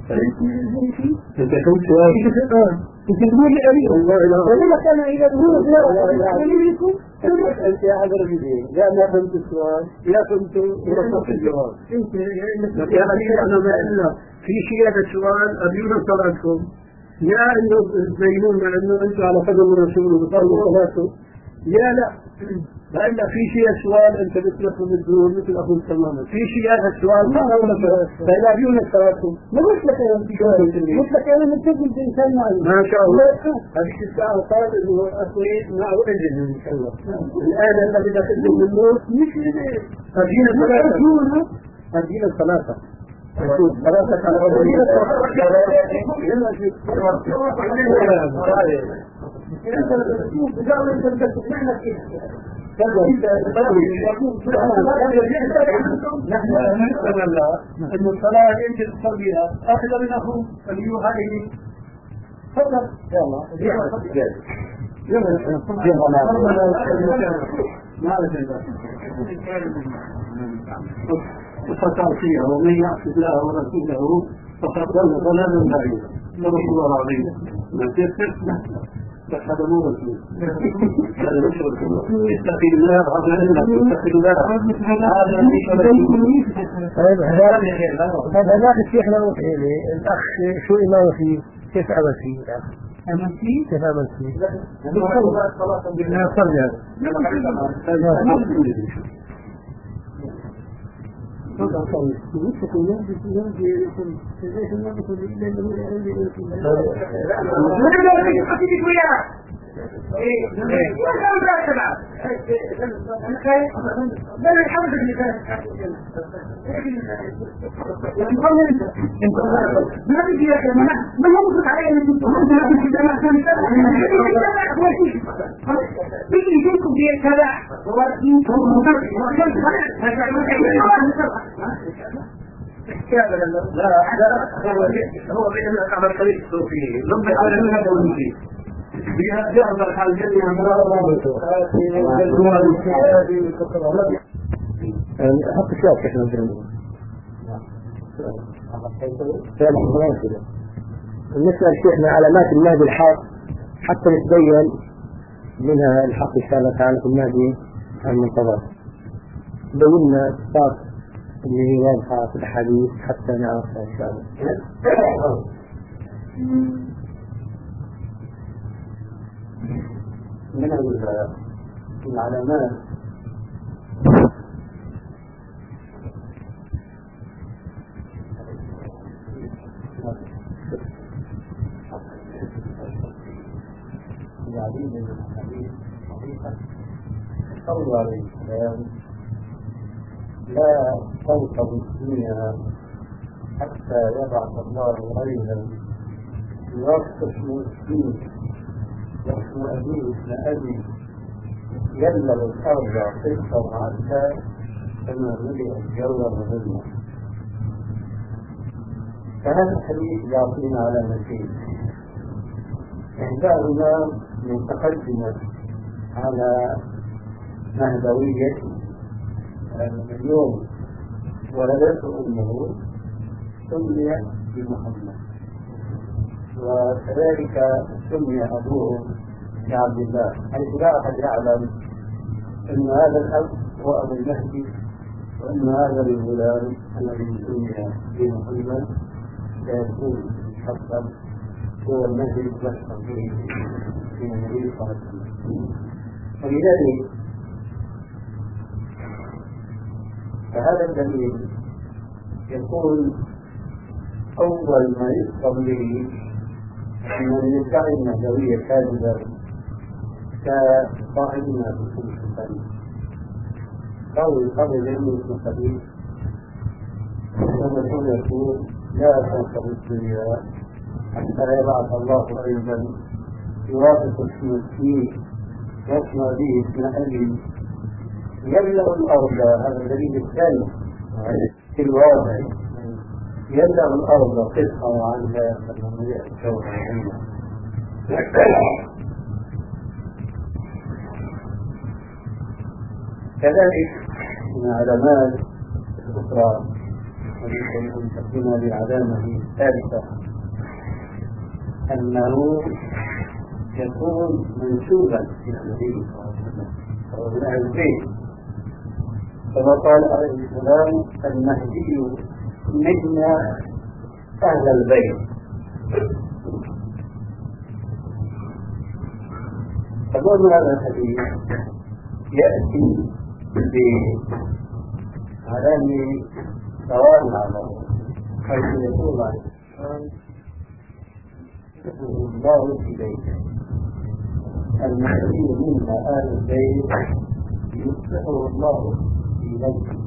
انت كنت سؤال انت تقول لي ابي والله لا والله كان اذا تقول لا انت يا حضر الدين لا ما فهمت السؤال لا فهمت ورصدت الجواب انت يا اخي انا ما الا في شيء هذا السؤال ابينا صلاتكم يا انه تبينون انه انتم على قدم الرسول وبتصلوا صلاته يا لا لأن في شيء سؤال أنت بتلفهم الدور مثل أخوك تماما في شيء هذا السؤال ما هو لك فإذا بيونا الثلاثة ما قلت لك أنا قلت لك أنا متفق بإنسان معي ما شاء الله هذه الساعة قال إنه أخوي مع أجل إن شاء الله الآن الذي دخلت من الموت مش أجينا ثلاثة أجينا ثلاثة ثلاثة على أجينا نحن نتمنى أن الصلاة أنت تصليها أخذ من أخوه فليوها إليه تفضل يلا فقال فيها ومن يعص الله ورسوله فقد ضل ضلالا بعيدا نرجو الله العظيم ما تفهم هذا مو رسول هذا مش رسول اتقي الله ربنا اتقي الله هذا هذاك الشيخ لو الاخ شو امامه فيه كيف عمل فيه الاخ عمل فيه كيف عمل فيه لا صلي هذا لا هو بين على الطريق الصوفي لما على هذا المشي بها جعل الحاجة حط الشاك احنا نجرمه بالنسبة لشيخنا علامات المهدي الحق حتى نتبين منها الحق إن شاء الله تعالى في المهدي المنتظر بينا صفات اللي هي واضحة في الحديث حتى نعرفها إن شاء الله. من العلامات العديد من الحديث صحيحة صلى الله عليه وسلم لا تنقض الدنيا حتى يبعث الله رجلا يوصف مسلم واسم أبيه اسم أبي يملأ الأرض قصة وعدها كما ملئ الجو وظلمه. فهذا الحديث يعطينا على نتيجة إحداهما متقدمة على مهدوية اليوم ولدته أمه سمي بمحمد وكذلك سمي أبوه بعبد الله حيث لا أحد يعلم أن هذا الأب هو أبو المهدي وأن هذا الغلام الذي سمي بمحمد سيكون حقا هو المهدي المبشر به من النبي صلى الله عليه وسلم. فلذلك فهذا الدليل يكون أول ما يفهم به أن يدعي المهدوية كاذبا كصاحبنا في كل شيء قول قبل علم الحديث ثم يقول لا تنقض الدنيا حتى يبعث الله أيضا يوافق اسم الدين يسمى به اسم أبي يملأ الأرض. هذا الدليل الثاني في الواقع يملأ الأرض قطعا عنها كما ملئ الجو عنها. كذلك من علامات الأخرى حديث المتقدمة بعلامة ثالثة أنه يكون منسوبا إلى النبي صلى الله عليه وسلم وهو من أهل البيت كما قال عليه السلام المهدي نجم أهل البيت. فضل هذا الحديث يأتي بعلام ثواب العظمة حيث يقول الله يحبه الله في بيته المهدي منا آل البيت يصلحه الله في نفسه